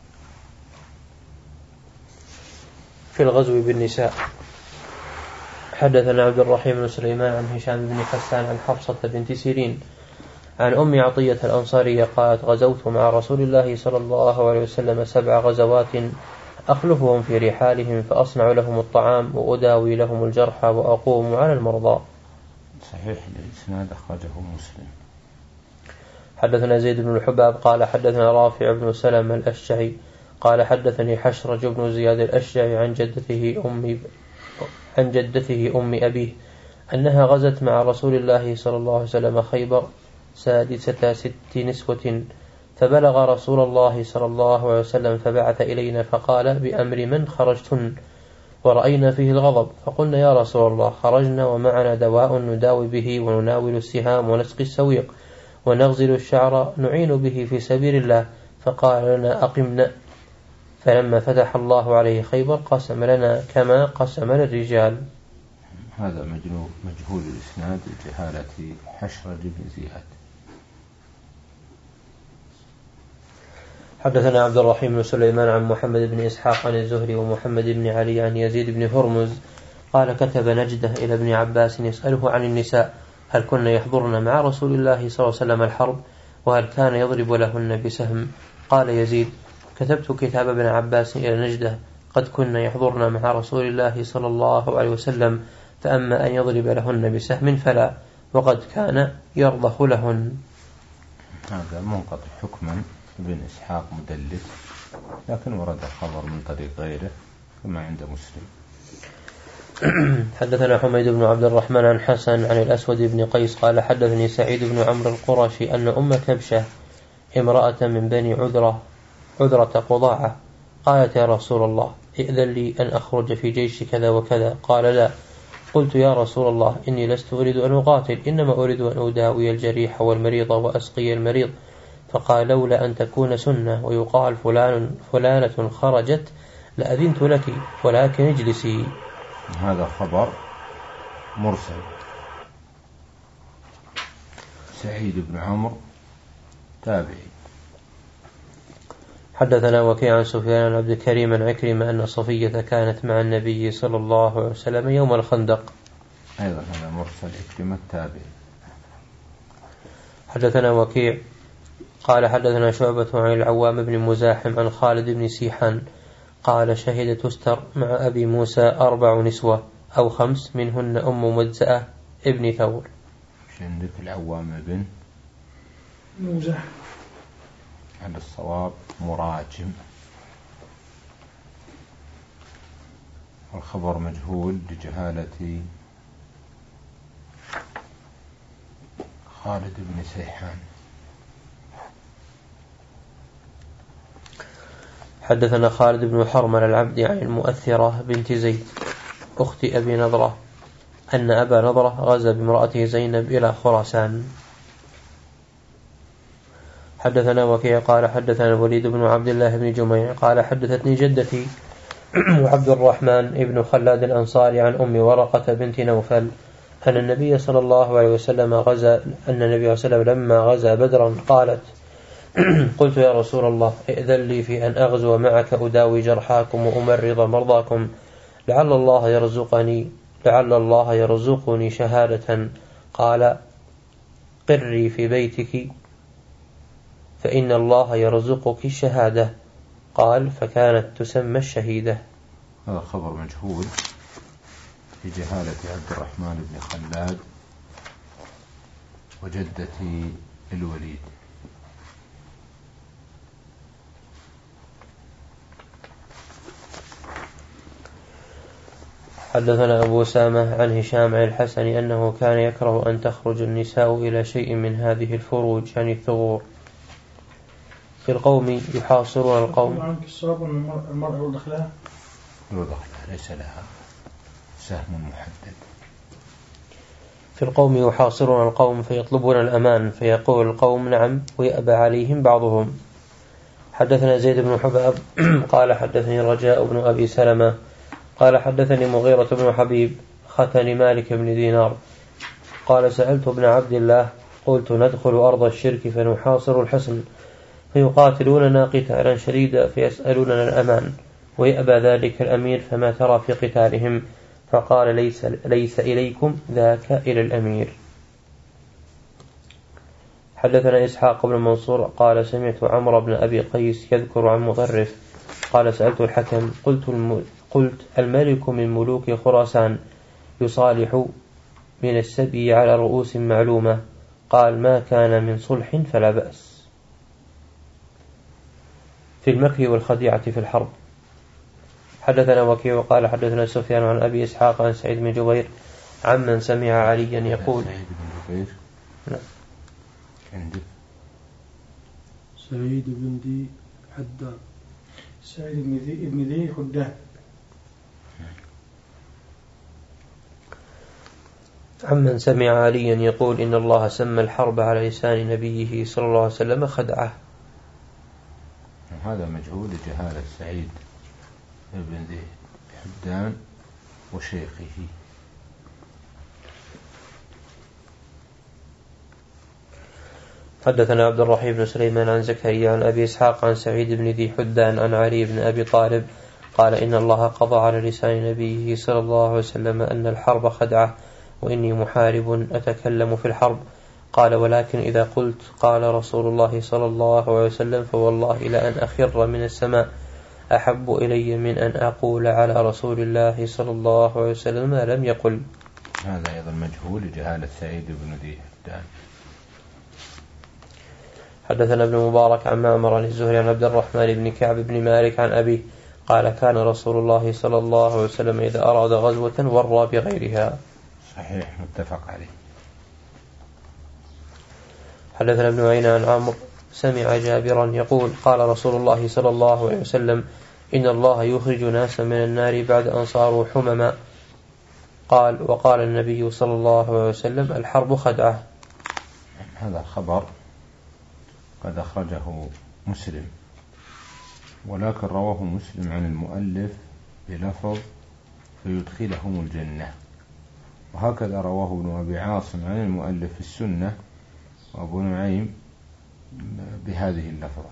[SPEAKER 2] في الغزو بالنساء حدثنا عبد الرحيم بن سليمان عن هشام بن حسان عن حفصة بنت سيرين عن أم عطية الأنصارية قالت غزوت مع رسول الله صلى الله عليه وسلم سبع غزوات أخلفهم في رحالهم فأصنع لهم الطعام وأداوي لهم الجرحى وأقوم على المرضى.
[SPEAKER 1] صحيح الإسناد أخرجه مسلم.
[SPEAKER 2] حدثنا زيد بن الحباب قال حدثنا رافع بن سلمة الأشجعي قال حدثني حشرج بن زياد الأشجعي عن جدته أم عن جدته أم أبيه أنها غزت مع رسول الله صلى الله عليه وسلم خيبر سادسة ست نسوة فبلغ رسول الله صلى الله عليه وسلم فبعث إلينا فقال بأمر من خرجتن ورأينا فيه الغضب فقلنا يا رسول الله خرجنا ومعنا دواء نداوي به ونناول السهام ونسقي السويق ونغزل الشعر نعين به في سبيل الله فقال لنا أقمنا فلما فتح الله عليه خيبر قسم لنا كما قسم للرجال.
[SPEAKER 1] هذا مجهول الإسناد جهالة حشرج بن زياد.
[SPEAKER 2] حدثنا عبد الرحيم بن سليمان عن محمد بن إسحاق عن الزهري ومحمد بن علي عن يزيد بن هرمز قال كتب نجده إلى ابن عباس يسأله عن النساء هل كن يحضرن مع رسول الله صلى الله عليه وسلم الحرب وهل كان يضرب لهن بسهم؟ قال يزيد كتبت كتاب ابن عباس إلى نجده قد كن يحضرن مع رسول الله صلى الله عليه وسلم فأما أن يضرب لهن بسهم فلا وقد كان يرضخ لهن.
[SPEAKER 1] هذا منقطع حكما ابن إسحاق مدلس لكن ورد الخبر من طريق غيره كما عند مسلم.
[SPEAKER 2] حدثنا حميد بن عبد الرحمن عن حسن عن الأسود بن قيس قال حدثني سعيد بن عمرو القرشي أن أم كبشة امرأة من بني عذرة عذرة قضاعة قالت يا رسول الله ائذن لي أن أخرج في جيش كذا وكذا قال لا. قلت يا رسول الله إني لست أريد أن أقاتل إنما أريد أن أداوي الجريح والمريض وأسقي المريض فقال لولا أن تكون سنة ويقال فلان فلانة خرجت لأذنت لك ولكن اجلسي.
[SPEAKER 1] هذا خبر مرسل. سعيد بن عمرو تابعي.
[SPEAKER 2] حدثنا وكيع عن سفيان عن عبد الكريم عن عكرمة أن صفية كانت مع النبي صلى الله عليه وسلم يوم الخندق.
[SPEAKER 1] أيضا هذا مرسل عكرمة تابعي.
[SPEAKER 2] حدثنا وكيع قال حدثنا شعبة عن العوام بن مزاحم عن خالد بن سيحان قال شهد تستر مع أبي موسى أربع نسوة أو خمس منهن أم مجزأة ابن ثور.
[SPEAKER 1] عندك العوام بن
[SPEAKER 3] مزاحم
[SPEAKER 1] على الصواب مراجم والخبر مجهول لجهالة خالد بن سيحان.
[SPEAKER 2] حدثنا خالد بن حرمل العبد عن المؤثرة بنت زيد أخت أبي نضرة أن أبا نضرة غزا بامرأته زينب إلى خراسان. حدثنا وكيع قال حدثنا الوليد بن عبد الله بن جميع قال حدثتني جدتي وعبد الرحمن ابن خلاد الأنصاري عن أم ورقة بنت نوفل أن النبي صلى الله عليه وسلم غزا أن النبي صلى الله عليه وسلم لما غزا بدرا قالت قلت يا رسول الله ائذن لي في أن أغزو معك أداوي جرحاكم وأمرض مرضاكم لعل الله يرزقني لعل الله يرزقني شهادة. قال قري في بيتك فإن الله يرزقك الشهادة. قال فكانت تسمى الشهيدة.
[SPEAKER 1] هذا خبر مجهول في جهالة عبد الرحمن بن خلاد وجدة الوليد.
[SPEAKER 2] حدثنا أبو سامة عن هشام عن الحسن أنه كان يكره أن تخرج النساء إلى شيء من هذه الفروج يعني الثغور في القوم يحاصرون القوم.
[SPEAKER 3] المرأة لو دخلها
[SPEAKER 1] لو دخلها ليس لها سهم محدد.
[SPEAKER 2] في القوم يحاصرون القوم فيطلبون الأمان فيقول القوم نعم ويأبى عليهم بعضهم. حدثنا زيد بن حباب قال حدثني رجاء بن أبي سلمة قال حدثني مغيرة بن حبيب ختن مالك بن دينار قال سألت ابن عبد الله قلت ندخل أرض الشرك فنحاصر الحصن فيقاتلوننا قتالا شديدا فيسألوننا الأمان ويأبى ذلك الأمير فما ترى في قتالهم؟ فقال ليس, ليس إليكم ذاك إلى الأمير. حدثنا إسحاق بن منصور قال سمعت عمرو بن أبي قيس يذكر عن مطرف قال سألت الحكم قلت, الم... قلت الملك من ملوك خراسان يصالح من السبي على رؤوس معلومة قال ما كان من صلح فلا بأس. في المكر والخديعة في الحرب. حدثنا وكيع وقال حدثنا سفيان عن أبي إسحاق عن سعيد بن جبير عمن سمع عليا يقول
[SPEAKER 1] سعيد بن جبير
[SPEAKER 2] نعم
[SPEAKER 1] عندك
[SPEAKER 4] سعيد بن ذي حدان
[SPEAKER 3] سعيد بن ذي ابن ذي حدان
[SPEAKER 2] عمن سمع عليا يقول إن الله سمى الحرب على لسان نبيه صلى الله عليه وسلم خدعة.
[SPEAKER 1] هذا مجهول جهالة سعيد بن ذي حدان وشيخه.
[SPEAKER 2] حدثنا عبد الرحيم بن سليمان عن زكريا عن أبي إسحاق عن سعيد بن ذي حدان عن علي بن أبي طالب قال إن الله قضى على لسان نبيه صلى الله عليه وسلم أن الحرب خدعة وإني محارب أتكلم في الحرب. قال ولكن إذا قلت قال رسول الله صلى الله عليه وسلم فوالله لأن أخر من السماء أحب إلي من أن أقول على رسول الله صلى الله عليه وسلم ما لم يقل.
[SPEAKER 1] هذا أيضا مجهول جهالة سعيد بن ذي حدان.
[SPEAKER 2] حدثنا ابن مبارك عن معمر عن الزهري عن عبد الرحمن بن كعب بن مالك عن أبي قال كان رسول الله صلى الله عليه وسلم إذا أراد غزوة ورى بغيرها.
[SPEAKER 1] صحيح متفق عليه.
[SPEAKER 2] حدثنا ابن عيينة عن عمرو سمع جابرا يقول قال رسول الله صلى الله عليه وسلم إن الله يخرج ناسا من النار بعد أن صاروا حمما. قال وقال النبي صلى الله عليه وسلم الحرب خدعة.
[SPEAKER 1] هذا خبر قد أخرجه مسلم ولكن رواه مسلم عن المؤلف بلفظ فيدخلهم الجنة وهكذا رواه ابن أبي عاصم عن المؤلف في السنة وأبو نعيم بهذه اللفظة.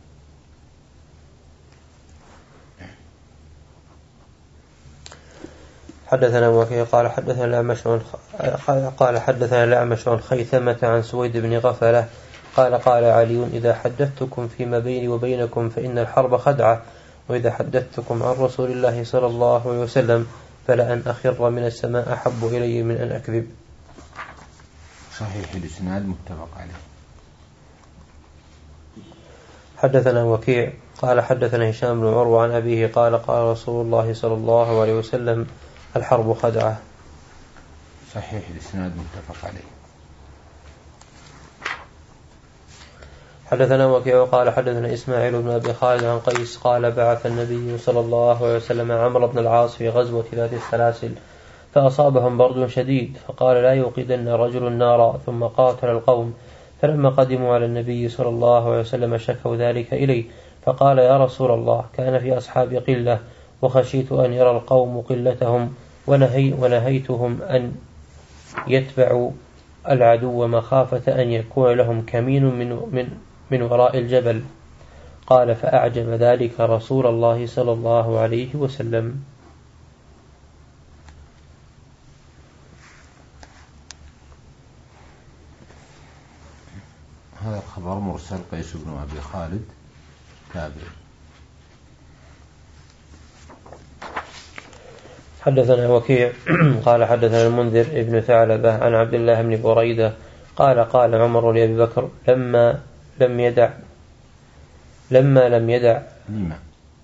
[SPEAKER 2] حدثنا وكيع قال حدثنا الأعمش قال حدثنا الأعمش عن خيثمة عن سويد بن غفلة قال قال علي إذا حدثتكم فيما بيني وبينكم فإن الحرب خدعة وإذا حدثتكم عن رسول الله صلى الله عليه وسلم فلأن أخر من السماء أحب إلي من أن أكذب.
[SPEAKER 1] صحيح الإسناد متفق عليه.
[SPEAKER 2] حدثنا وكيع قال حدثنا هشام بن عروة عن أبيه قال قال رسول الله صلى الله عليه وسلم الحرب خدعة.
[SPEAKER 1] صحيح الإسناد متفق عليه.
[SPEAKER 2] حدثنا وكيع قال حدثنا إسماعيل بن أبي خالد عن قيس قال بعث النبي صلى الله عليه وسلم عمرو بن العاص في غزوة ذات السلاسل فأصابهم برد شديد فقال لا يوقدن رجل النار ثم قاتل القوم فلما قدموا على النبي صلى الله عليه وسلم شكوا ذلك إليه، فقال: يا رسول الله، كان في أصحابي قلة، وخشيت أن يرى القوم قلتهم، ونهي ونهيتهم أن يتبعوا العدو مخافة أن يكون لهم كمين من, من, من وراء الجبل. قال: فأعجب ذلك رسول الله صلى الله عليه وسلم.
[SPEAKER 1] هذا الخبر مرسل قيس بن أبي خالد تابعي.
[SPEAKER 2] حدثنا وكيع قال حدثنا المنذر ابن ثعلبة عن عبد الله بن بريدة قال: قال عمر لأبي بكر لما لم يدع لما لم يدع
[SPEAKER 1] لما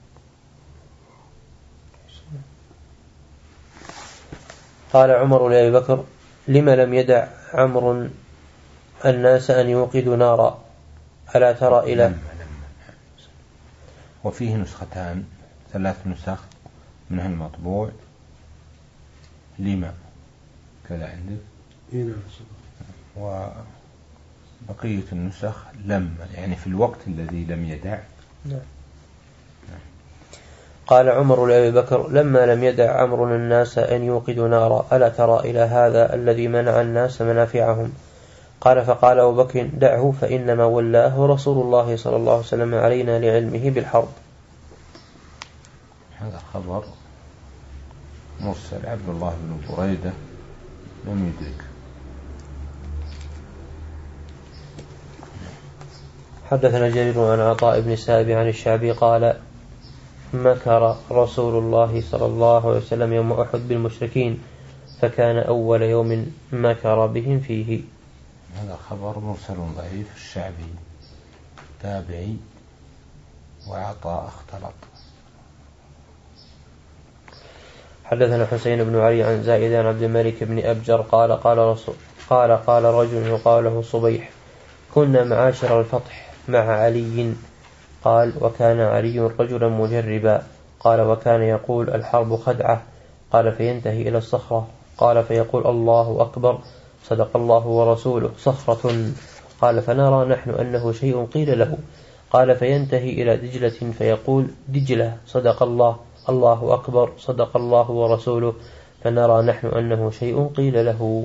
[SPEAKER 2] قال عمر لأبي بكر: لما لم يدع عمرو الناس أن يوقدوا نارا، ألا ترى إلى
[SPEAKER 1] لما لما. وفيه نسختان، ثلاث نسخ منها المطبوع لما كذا عندك، وبقية النسخ لما، يعني في الوقت الذي لم يدع.
[SPEAKER 2] نعم. قال عمر لأبي بكر: لما لم يدع عمرو الناس أن يوقدوا نارا، ألا ترى إلى هذا الذي منع الناس منافعهم؟ قال: فقال أبو بكر: دعه، فإنما ولاه رسول الله صلى الله عليه وسلم علينا لعلمه بالحرب.
[SPEAKER 1] هذا خبر مرسل، عبد الله بن بريدة لم يدرك.
[SPEAKER 2] حدثنا جرير عن عطاء بن سائب عن الشعبي قال: مكر رسول الله صلى الله عليه وسلم يوم أحد بالمشركين، فكان أول يوم مكر بهم فيه.
[SPEAKER 1] هذا خبر مرسل ضعيف، الشعبي تابعي وعطاء اختلط.
[SPEAKER 2] حدثنا حسين بن علي عن زائد عن عبد الملك بن أبجر قال قال رسول قال قال رجل يقال له صبيح: كنا معاشر الفتح مع علي. قال: وكان علي رجلا مجربا. قال: وكان يقول: الحرب خدعة. قال: فينتهي إلى الصخرة. قال: فيقول: الله أكبر، صدق الله ورسوله، صخرة. قال: فنرى نحن أنه شيء قيل له. قال: فينتهي إلى دجلة فيقول: دجلة، صدق الله، الله أكبر، صدق الله ورسوله، فنرى نحن أنه شيء قيل له.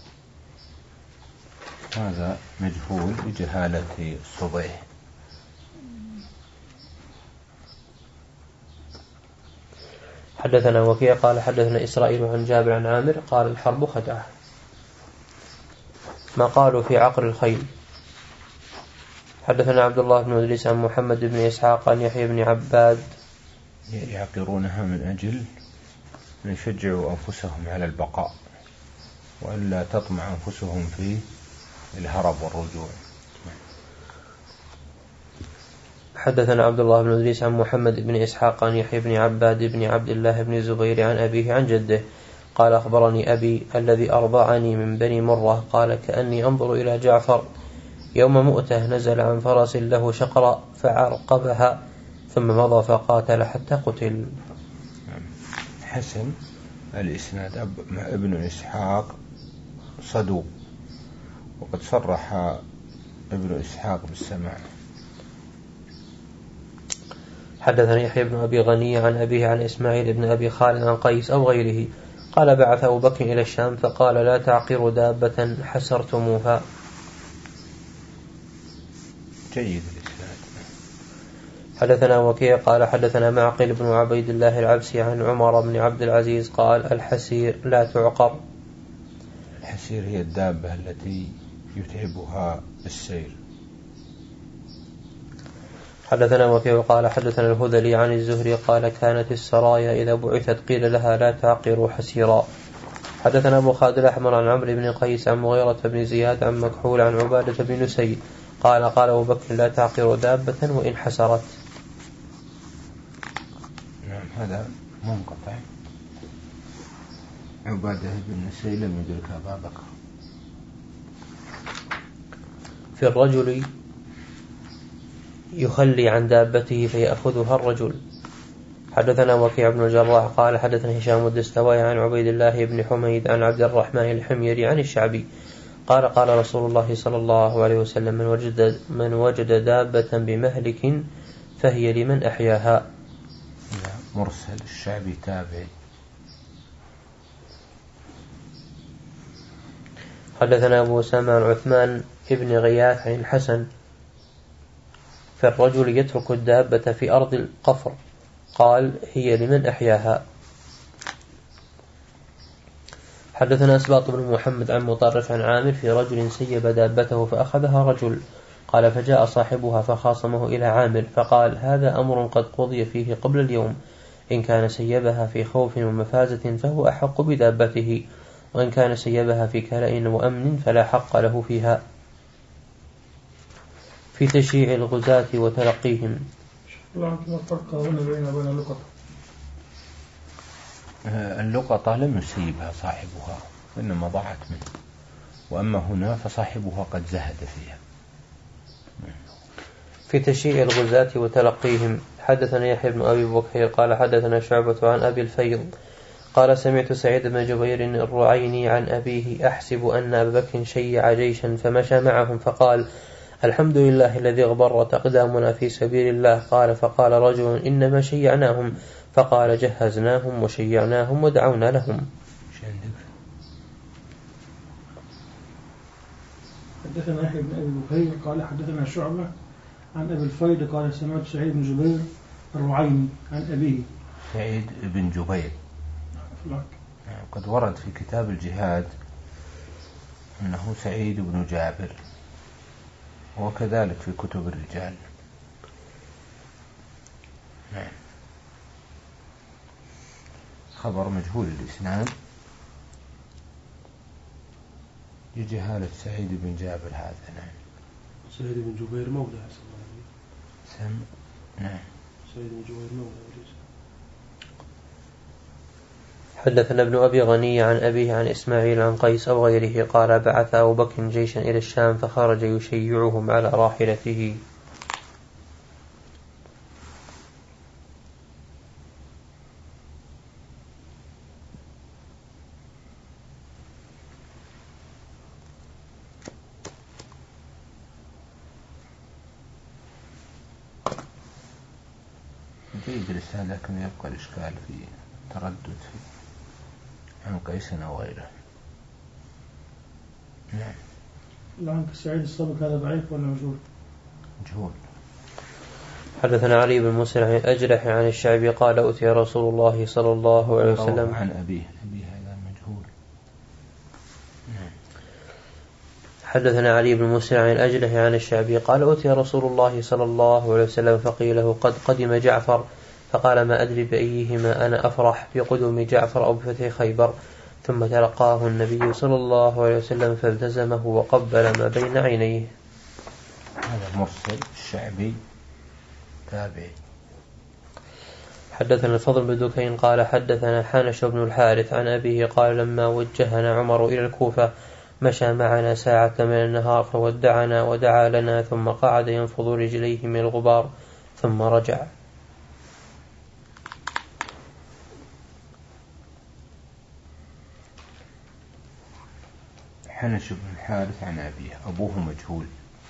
[SPEAKER 1] هذا مجهول بجهالة الصبيح.
[SPEAKER 2] حدثنا وكيع قال حدثنا إسرائيل عن جابر عن عامر قال: الحرب خدعة. ما قالوا في عقر الخيل. حدثنا عبد الله بن إدريس عن محمد بن إسحاق عن يحيى بن عباد.
[SPEAKER 1] يعقرونها من أجل أن يشجعوا أنفسهم على البقاء، وإلا تطمع أنفسهم في الهرب والرجوع.
[SPEAKER 2] حدثنا عبد الله بن إدريس عن محمد بن إسحاق عن يحيى بن عباد بن عبد الله بن الزبير عن أبيه عن جده قال: أخبرني أبي الذي أرضعني من بني مرة قال: كأني أنظر إلى جعفر يوم مؤتة نزل عن فرس له شقراء فعرقبها ثم مضى فقاتل حتى قتل.
[SPEAKER 1] حسن الإسناد. ابن إسحاق صدوق، وقد صرح ابن إسحاق بالسماع.
[SPEAKER 2] حدثني يحيى بن أبي غني عن أبيه عن إسماعيل بن أبي خالد عن قيس أو غيره قال: بعث أبو بكر إلى الشام فقال: لا تعقروا دابة حسرتموها.
[SPEAKER 1] جيد الإسناد.
[SPEAKER 2] حدثنا وكيع قال حدثنا معقل بن عبيد الله العبسي عن عمر بن عبد العزيز قال: الحسير لا تعقر.
[SPEAKER 1] الحسير هي الدابة التي يتعبها السير.
[SPEAKER 2] حدثنا وكيع قال حدثنا الهذلي عن الزهري قال: كانت السرايا إذا بعثت قيل لها: لا تعقروا حسيرا. حدثنا أبو خالد الأحمر عن عمرو بن قيس عن مغيرة بن زياد عن مكحول عن عبادة بن نسي قال: قال أبو بكر: لا تعقروا دابة وإن حسرت.
[SPEAKER 1] نعم، هذا منقطع. عبادة بن نسي لم يدرك أبا بكر.
[SPEAKER 2] في الرجل يخلي عن دابته فيأخذها الرجل. حدثنا وكيع بن الجراح قال حدثنا هشام الدستوائي عن عبيد الله بن حميد عن عبد الرحمن الحميري عن الشعبي قال قال رسول الله صلى الله عليه وسلم من وجد, من وجد دابة بمهلك فهي لمن أحياها.
[SPEAKER 1] مرسل الشعبي تابعي.
[SPEAKER 2] حدثنا أبو أسامة عن عثمان ابن غياث عن الحسن فالرجل يترك الدابة في أرض القفر قال هي لمن أحياها. حدثنا أسباط بن محمد عن مطرف عن عامر في رجل سيب دابته فأخذها رجل قال فجاء صاحبها فخاصمه إلى عامر فقال هذا أمر قد قضي فيه قبل اليوم، إن كان سيبها في خوف ومفازة فهو أحق بدابته، وإن كان سيبها في كلأ وأمن فلا حق له فيها. في تشييع الغزاة وتلقيهم.
[SPEAKER 1] اللقطة لم يسيبها صاحبها وإنما ضاعت منه، وأما هنا فصاحبها قد زهد فيها.
[SPEAKER 2] في تشييع الغزاة وتلقيهم. حدثنا يحيى بن أبي بكير قال حدثنا شعبة عن أبي الفيض قال سمعت سعيد بن جبير الرعيني عن أبيه أحسب أن أبا بكر شيع جيشا فمشى معهم فقال الحمد لله الذي اغبرت أقدامنا في سبيل الله. قال فقال رجل إنما شيعناهم، فقال جهزناهم وشيعناهم ودعونا لهم.
[SPEAKER 3] حدثنا يحيى بن أبي بكير قال حدثنا شعبة عن أبي الفيض قال سمعت سعيد بن جبير الرعيني عن أبيه.
[SPEAKER 1] سعيد بن جبير قد ورد في كتاب الجهاد أنه سعيد بن جابر، وكذلك في كتب الرجال. نعم. خبر مجهول الإسناد لجهالة سعيد بن جابر هذا. نعم.
[SPEAKER 4] سعيد بن جبير مولى حسن الله
[SPEAKER 1] سم. نعم.
[SPEAKER 4] سعيد بن جبير مولى.
[SPEAKER 2] حدثنا ابن أبي غني عن أبيه عن إسماعيل عن قيس أو غيره قال بعث أبو بكر جيشا إلى الشام فخرج يشيعهم على راحلته.
[SPEAKER 1] جيد الإسناد لكن يبقى الإشكال في تردد في عن قيس أو غيره. نعم.
[SPEAKER 3] الآن كسعيد الصبك هذا ضعيف ولا مجهول؟
[SPEAKER 1] مجهول.
[SPEAKER 2] حدثنا علي بن مسلم عن الأجلح عن الشعبي قال أتي رسول الله صلى الله عليه وسلم
[SPEAKER 1] عن أبيه أبيه هذا مجهول. نعم.
[SPEAKER 2] حدثنا علي بن مسلم عن الأجلح عن الشعبي قال أتي رسول الله صلى الله عليه وسلم فقيل له قد قدم جعفر، فقال ما أدري بأيهما أنا أفرح بقدوم جعفر أو بفتح خيبر. ثم تلقاه النبي صلى الله عليه وسلم فالتزمه وقبل ما بين عينيه.
[SPEAKER 1] هذا مرسل الشعبي تابعي.
[SPEAKER 2] حدثنا الفضل بن دكين قال حدثنا حانش بن الحارث عن أبيه قال لما وجهنا عمر إلى الكوفة مشى معنا ساعة من النهار فودعنا ودعا لنا ثم قعد ينفض رجليه من الغبار ثم رجع.
[SPEAKER 1] حنش بن الحارث عن أبيه أبوه مجهول.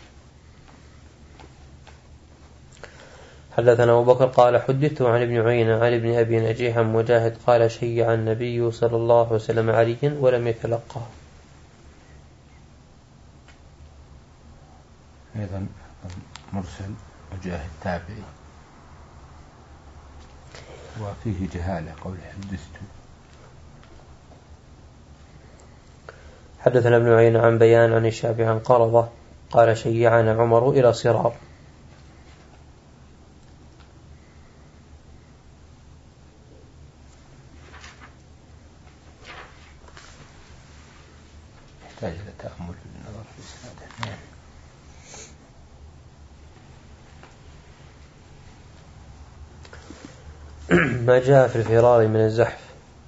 [SPEAKER 2] حدثنا أبو بكر قال حدثت عن ابن عيينة عن ابن أبي نجيح مجاهد قال شيع النبي صلى الله عليه وسلم عليا ولم يتلقى.
[SPEAKER 1] أيضا مرسل مجاهد تابعي وفيه جهالة قول حدثت.
[SPEAKER 2] حدثنا ابن عيينة عن بيان عن الشعبي عن قرضة قال شيعنا عمر إلى صرار.
[SPEAKER 1] يحتاج إلى تأمل في النظر في إسناده. نعم.
[SPEAKER 2] ما جاء في الفرار من الزحف.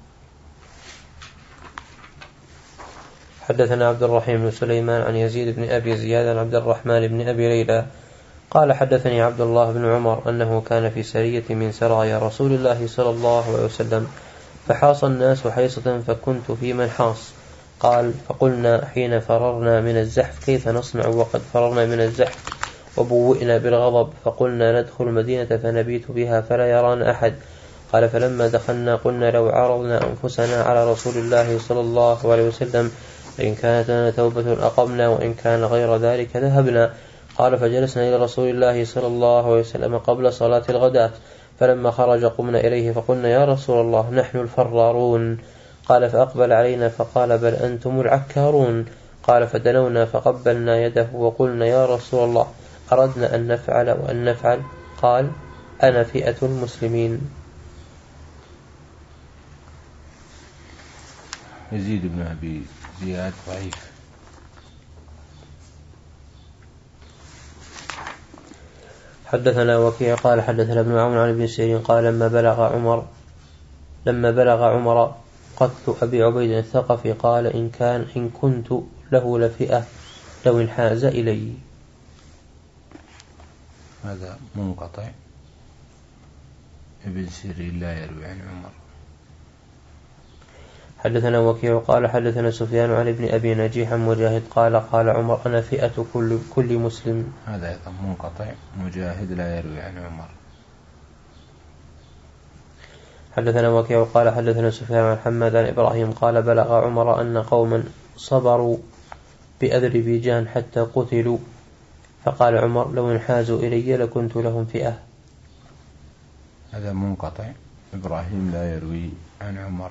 [SPEAKER 2] حدثنا عبد الرحيم بن سليمان عن يزيد بن أبي زياد عن عبد الرحمن بن أبي ليلى قال حدثني عبد الله بن عمر أنه كان في سرية من سرايا رسول الله صلى الله عليه وسلم فحاص الناس حيصة فكنت في من حاص قال فقلنا حين فررنا من الزحف كيف نصنع وقد فررنا من الزحف وبوئنا بالغضب؟ فقلنا ندخل المدينة فنبيت بها فلا يرانا أحد. قال فلما دخلنا قلنا لو عرضنا أنفسنا على رسول الله صلى الله عليه وسلم فإن كانت لنا توبة أقمنا وإن كان غير ذلك ذهبنا. قال فجلسنا إلى رسول الله صلى الله عليه وسلم قبل صلاة الغداة، فلما خرج قمنا إليه فقلنا يا رسول الله نحن الفرارون. قال فأقبل علينا فقال بل أنتم العكارون. قال فدنونا فقبلنا يده وقلنا يا رسول الله أردنا أن نفعل وأن نفعل. قال أنا فئة المسلمين.
[SPEAKER 1] يزيد بن أبي زياد ضعيف.
[SPEAKER 2] حدثنا وكيع قال حدثنا ابن عون عن ابن سيرين قال لما بلغ عمر لما بلغ عمر قتل أبي عبيد الثقفي قال إن كان إن كنت له لفئة لو انحاز إلي.
[SPEAKER 1] هذا منقطع، ابن سيرين لا يروي عن عمر.
[SPEAKER 2] حدثنا وكيع قال حدثنا سفيان عن ابن أبي نجيح مجاهد قال قال عمر أنا فئة كل, كل مسلم.
[SPEAKER 1] هذا أيضا منقطع، مجاهد لا يروي عن عمر.
[SPEAKER 2] حدثنا وكيع قال حدثنا سفيان عن حماد عن إبراهيم قال بلغ عمر أن قوما صبروا بأذربيجان حتى قتلوا، فقال عمر لو انحازوا إلي لكنت لهم فئة.
[SPEAKER 1] هذا منقطع، إبراهيم لا يروي عن عمر.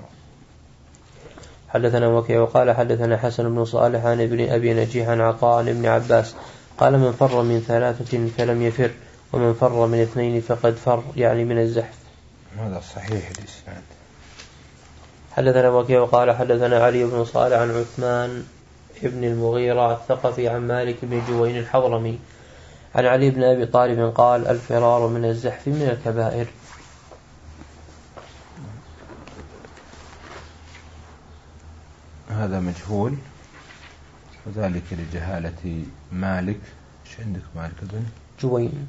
[SPEAKER 2] حدثنا وكيع قال حدثنا حسن بن صالح عن ابن أبي نجيح عن عطاء عن ابن عباس قال من فر من ثلاثة فلم يفر ومن فر من اثنين فقد فر، يعني من الزحف.
[SPEAKER 1] هذا صحيح الإسناد.
[SPEAKER 2] حدثنا وكيع قال حدثنا علي بن صالح عن عثمان ابن المغيرة الثقفي عن مالك بن جوين الحضرمي عن علي بن أبي طالب قال الفرار من الزحف من الكبائر.
[SPEAKER 1] هذا مجهول، وذلك لجهالة مالك. ايش عندك مالك بن
[SPEAKER 2] جوين؟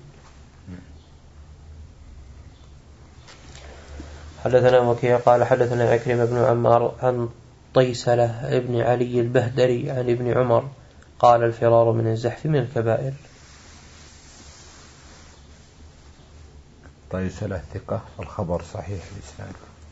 [SPEAKER 2] حدثنا وكيع قال حدثنا عكرمة بن عمار عن طيسلة ابن علي البهدري عن ابن عمر قال الفرار من الزحف من الكبائر.
[SPEAKER 1] طيسلة ثقة، الخبر صحيح الإسناد.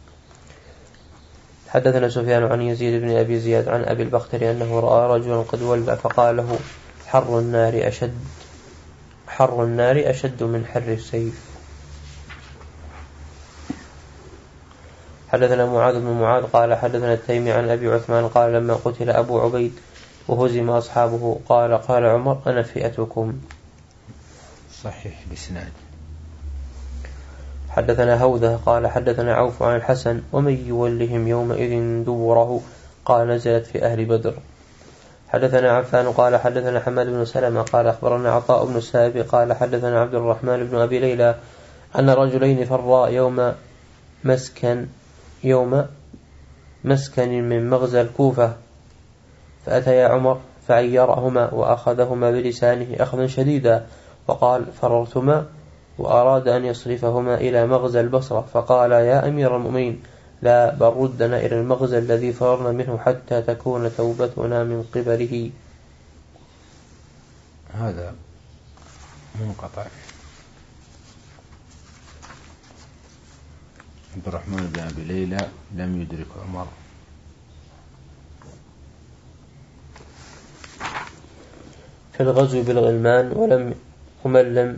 [SPEAKER 2] حدثنا سفيان عن يزيد بن أبي زياد عن أبي البختري أنه رأى رجلا قد ولى فقال له حر النار أشد حر النار أشد من حر السيف. حدثنا معاذ بن معاذ قال حدثنا التيمي عن أبي عثمان قال لما قتل أبو عبيد وهزم أصحابه قال قال عمر أنا فئتكم.
[SPEAKER 1] صحيح الإسناد.
[SPEAKER 2] حدثنا هوذة قال حدثنا عوف عن الحسن ومن يولهم يومئذ دبره قال نزلت في أهل بدر. حدثنا عفان قال حدثنا حماد بن سلمة قال أخبرنا عطاء بن السائب قال حدثنا عبد الرحمن بن أبي ليلى أن رجلين فرا يوم مسكن يوم مسكن من مغزى الكوفة فأتيا عمر فعيرهما وأخذهما بلسانه أخذا شديدا وقال فررتما، وأراد أن يصرفهما إلى مغزى البصرة فقال يا أمير المؤمنين لا بل ردنا إلى المغزى الذي فررنا منه حتى تكون توبتنا من قبله.
[SPEAKER 1] هذا منقطع. عبد الرحمن بن أبي ليلى لم يدرك عمر.
[SPEAKER 2] في الغزو بالغلمان ولم ومن لم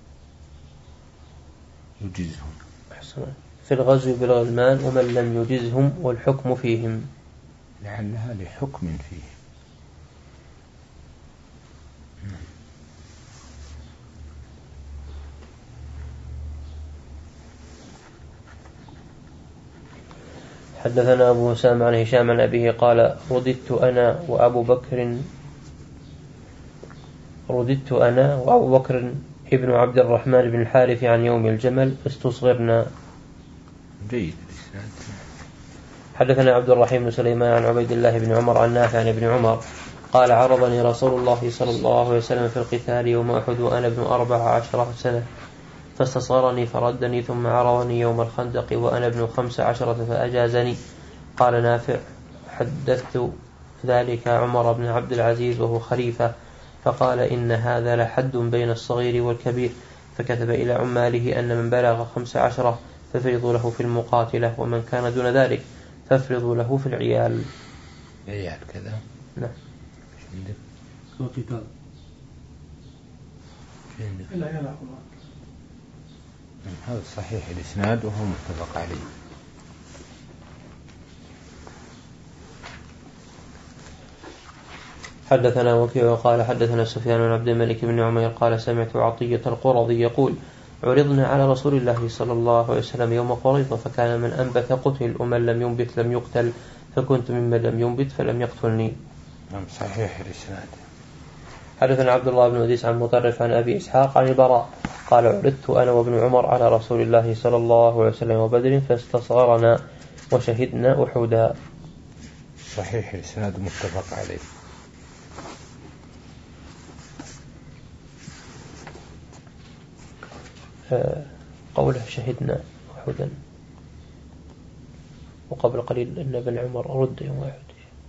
[SPEAKER 1] يجزهم.
[SPEAKER 2] في الغزو بالغلمان ومن لم يجزهم والحكم فيهم.
[SPEAKER 1] لعلها لحكم فيهم.
[SPEAKER 2] حدثنا أبو أسامة عن هشام عن أبيه قال رددت أنا وأبو بكر رددت أنا وأبو بكر ابن عبد الرحمن بن الحارث عن يوم الجمل استصغرنا.
[SPEAKER 1] جيد.
[SPEAKER 2] حدثنا عبد الرحيم بن سليمان عن عبيد الله بن عمر عن نافع عن ابن عمر قال عرضني رسول الله صلى الله عليه وسلم في القتال يوم أحد وأنا ابن أربع عشرة سنة فاستصغرني فردني ثم عرضني يوم الخندق وأنا ابن خمس عشرة فأجازني. قال نافع حدثت ذلك عمر بن عبد العزيز وهو خليفة، فقال إن هذا لحد بين الصغير والكبير، فكتب إلى عماله أن من بلغ خمس عشرة فافرضوا له في المقاتلة، ومن كان دون ذلك فافرضوا له في العيال.
[SPEAKER 1] عيال كذا.
[SPEAKER 2] نعم.
[SPEAKER 4] وقتال.
[SPEAKER 3] العيال.
[SPEAKER 1] هذا صحيح الإسناد وهو متفق عليه.
[SPEAKER 2] حدثنا وكيع قال حدثنا سفيان بن عبد الملك بن عمير قال سمعت عطية القرظي يقول عرضنا على رسول الله صلى الله عليه وسلم يوم قريظة فكان من أنبت قتل ومن لم ينبت لم يقتل، فكنت ممن لم ينبت فلم يقتلني.
[SPEAKER 1] نعم صحيح الإسناد.
[SPEAKER 2] حدثنا عبد الله بن وديس عن مطرف عن أبي إسحاق عن البراء قال عرضت أنا وابن عمر على رسول الله صلى الله عليه وسلم وبدر فاستصغرنا وشهدنا أحدا.
[SPEAKER 1] صحيح الإسناد متفق عليه.
[SPEAKER 2] قوله شهدنا أحدا وقبل قليل أن ابن عمر رد يوم أحد.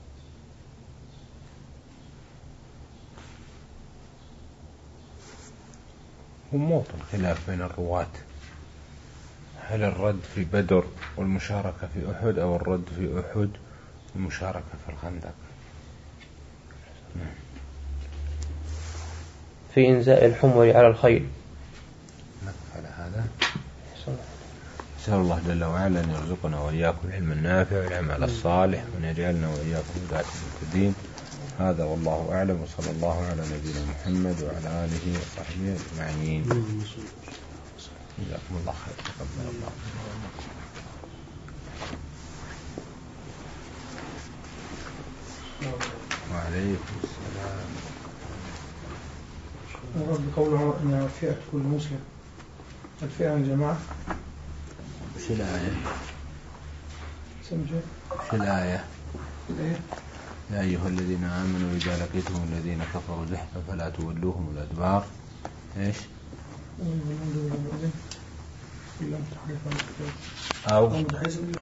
[SPEAKER 1] وموطن خلاف بين الرواة، هل الرد في بدر والمشاركة في أحد أو الرد في أحد والمشاركة في الخندق؟
[SPEAKER 2] في إنزاء الحمر على الخيل.
[SPEAKER 1] على هذا أسأل الله جل وعلا أن يرزقنا وإياكم العلم النافع والعمل الصالح وأن يجعلنا وإياكم هداة المهتدين. هذا والله أعلم، وصلى الله على نبينا محمد وعلى آله وصحبه أجمعين. جزاكم الله خير. تقبل الله. وعليكم السلام.
[SPEAKER 3] ورد قوله أن فئة كل مسلم، الفئة الجماعة.
[SPEAKER 1] وش الآية؟
[SPEAKER 3] سمجة.
[SPEAKER 1] وش الآية؟
[SPEAKER 3] إيه؟
[SPEAKER 1] يا أيها الذين آمنوا إذا لقيتم الذين كفروا زحفا فلا تولوهم الأدبار. إيش؟
[SPEAKER 3] أو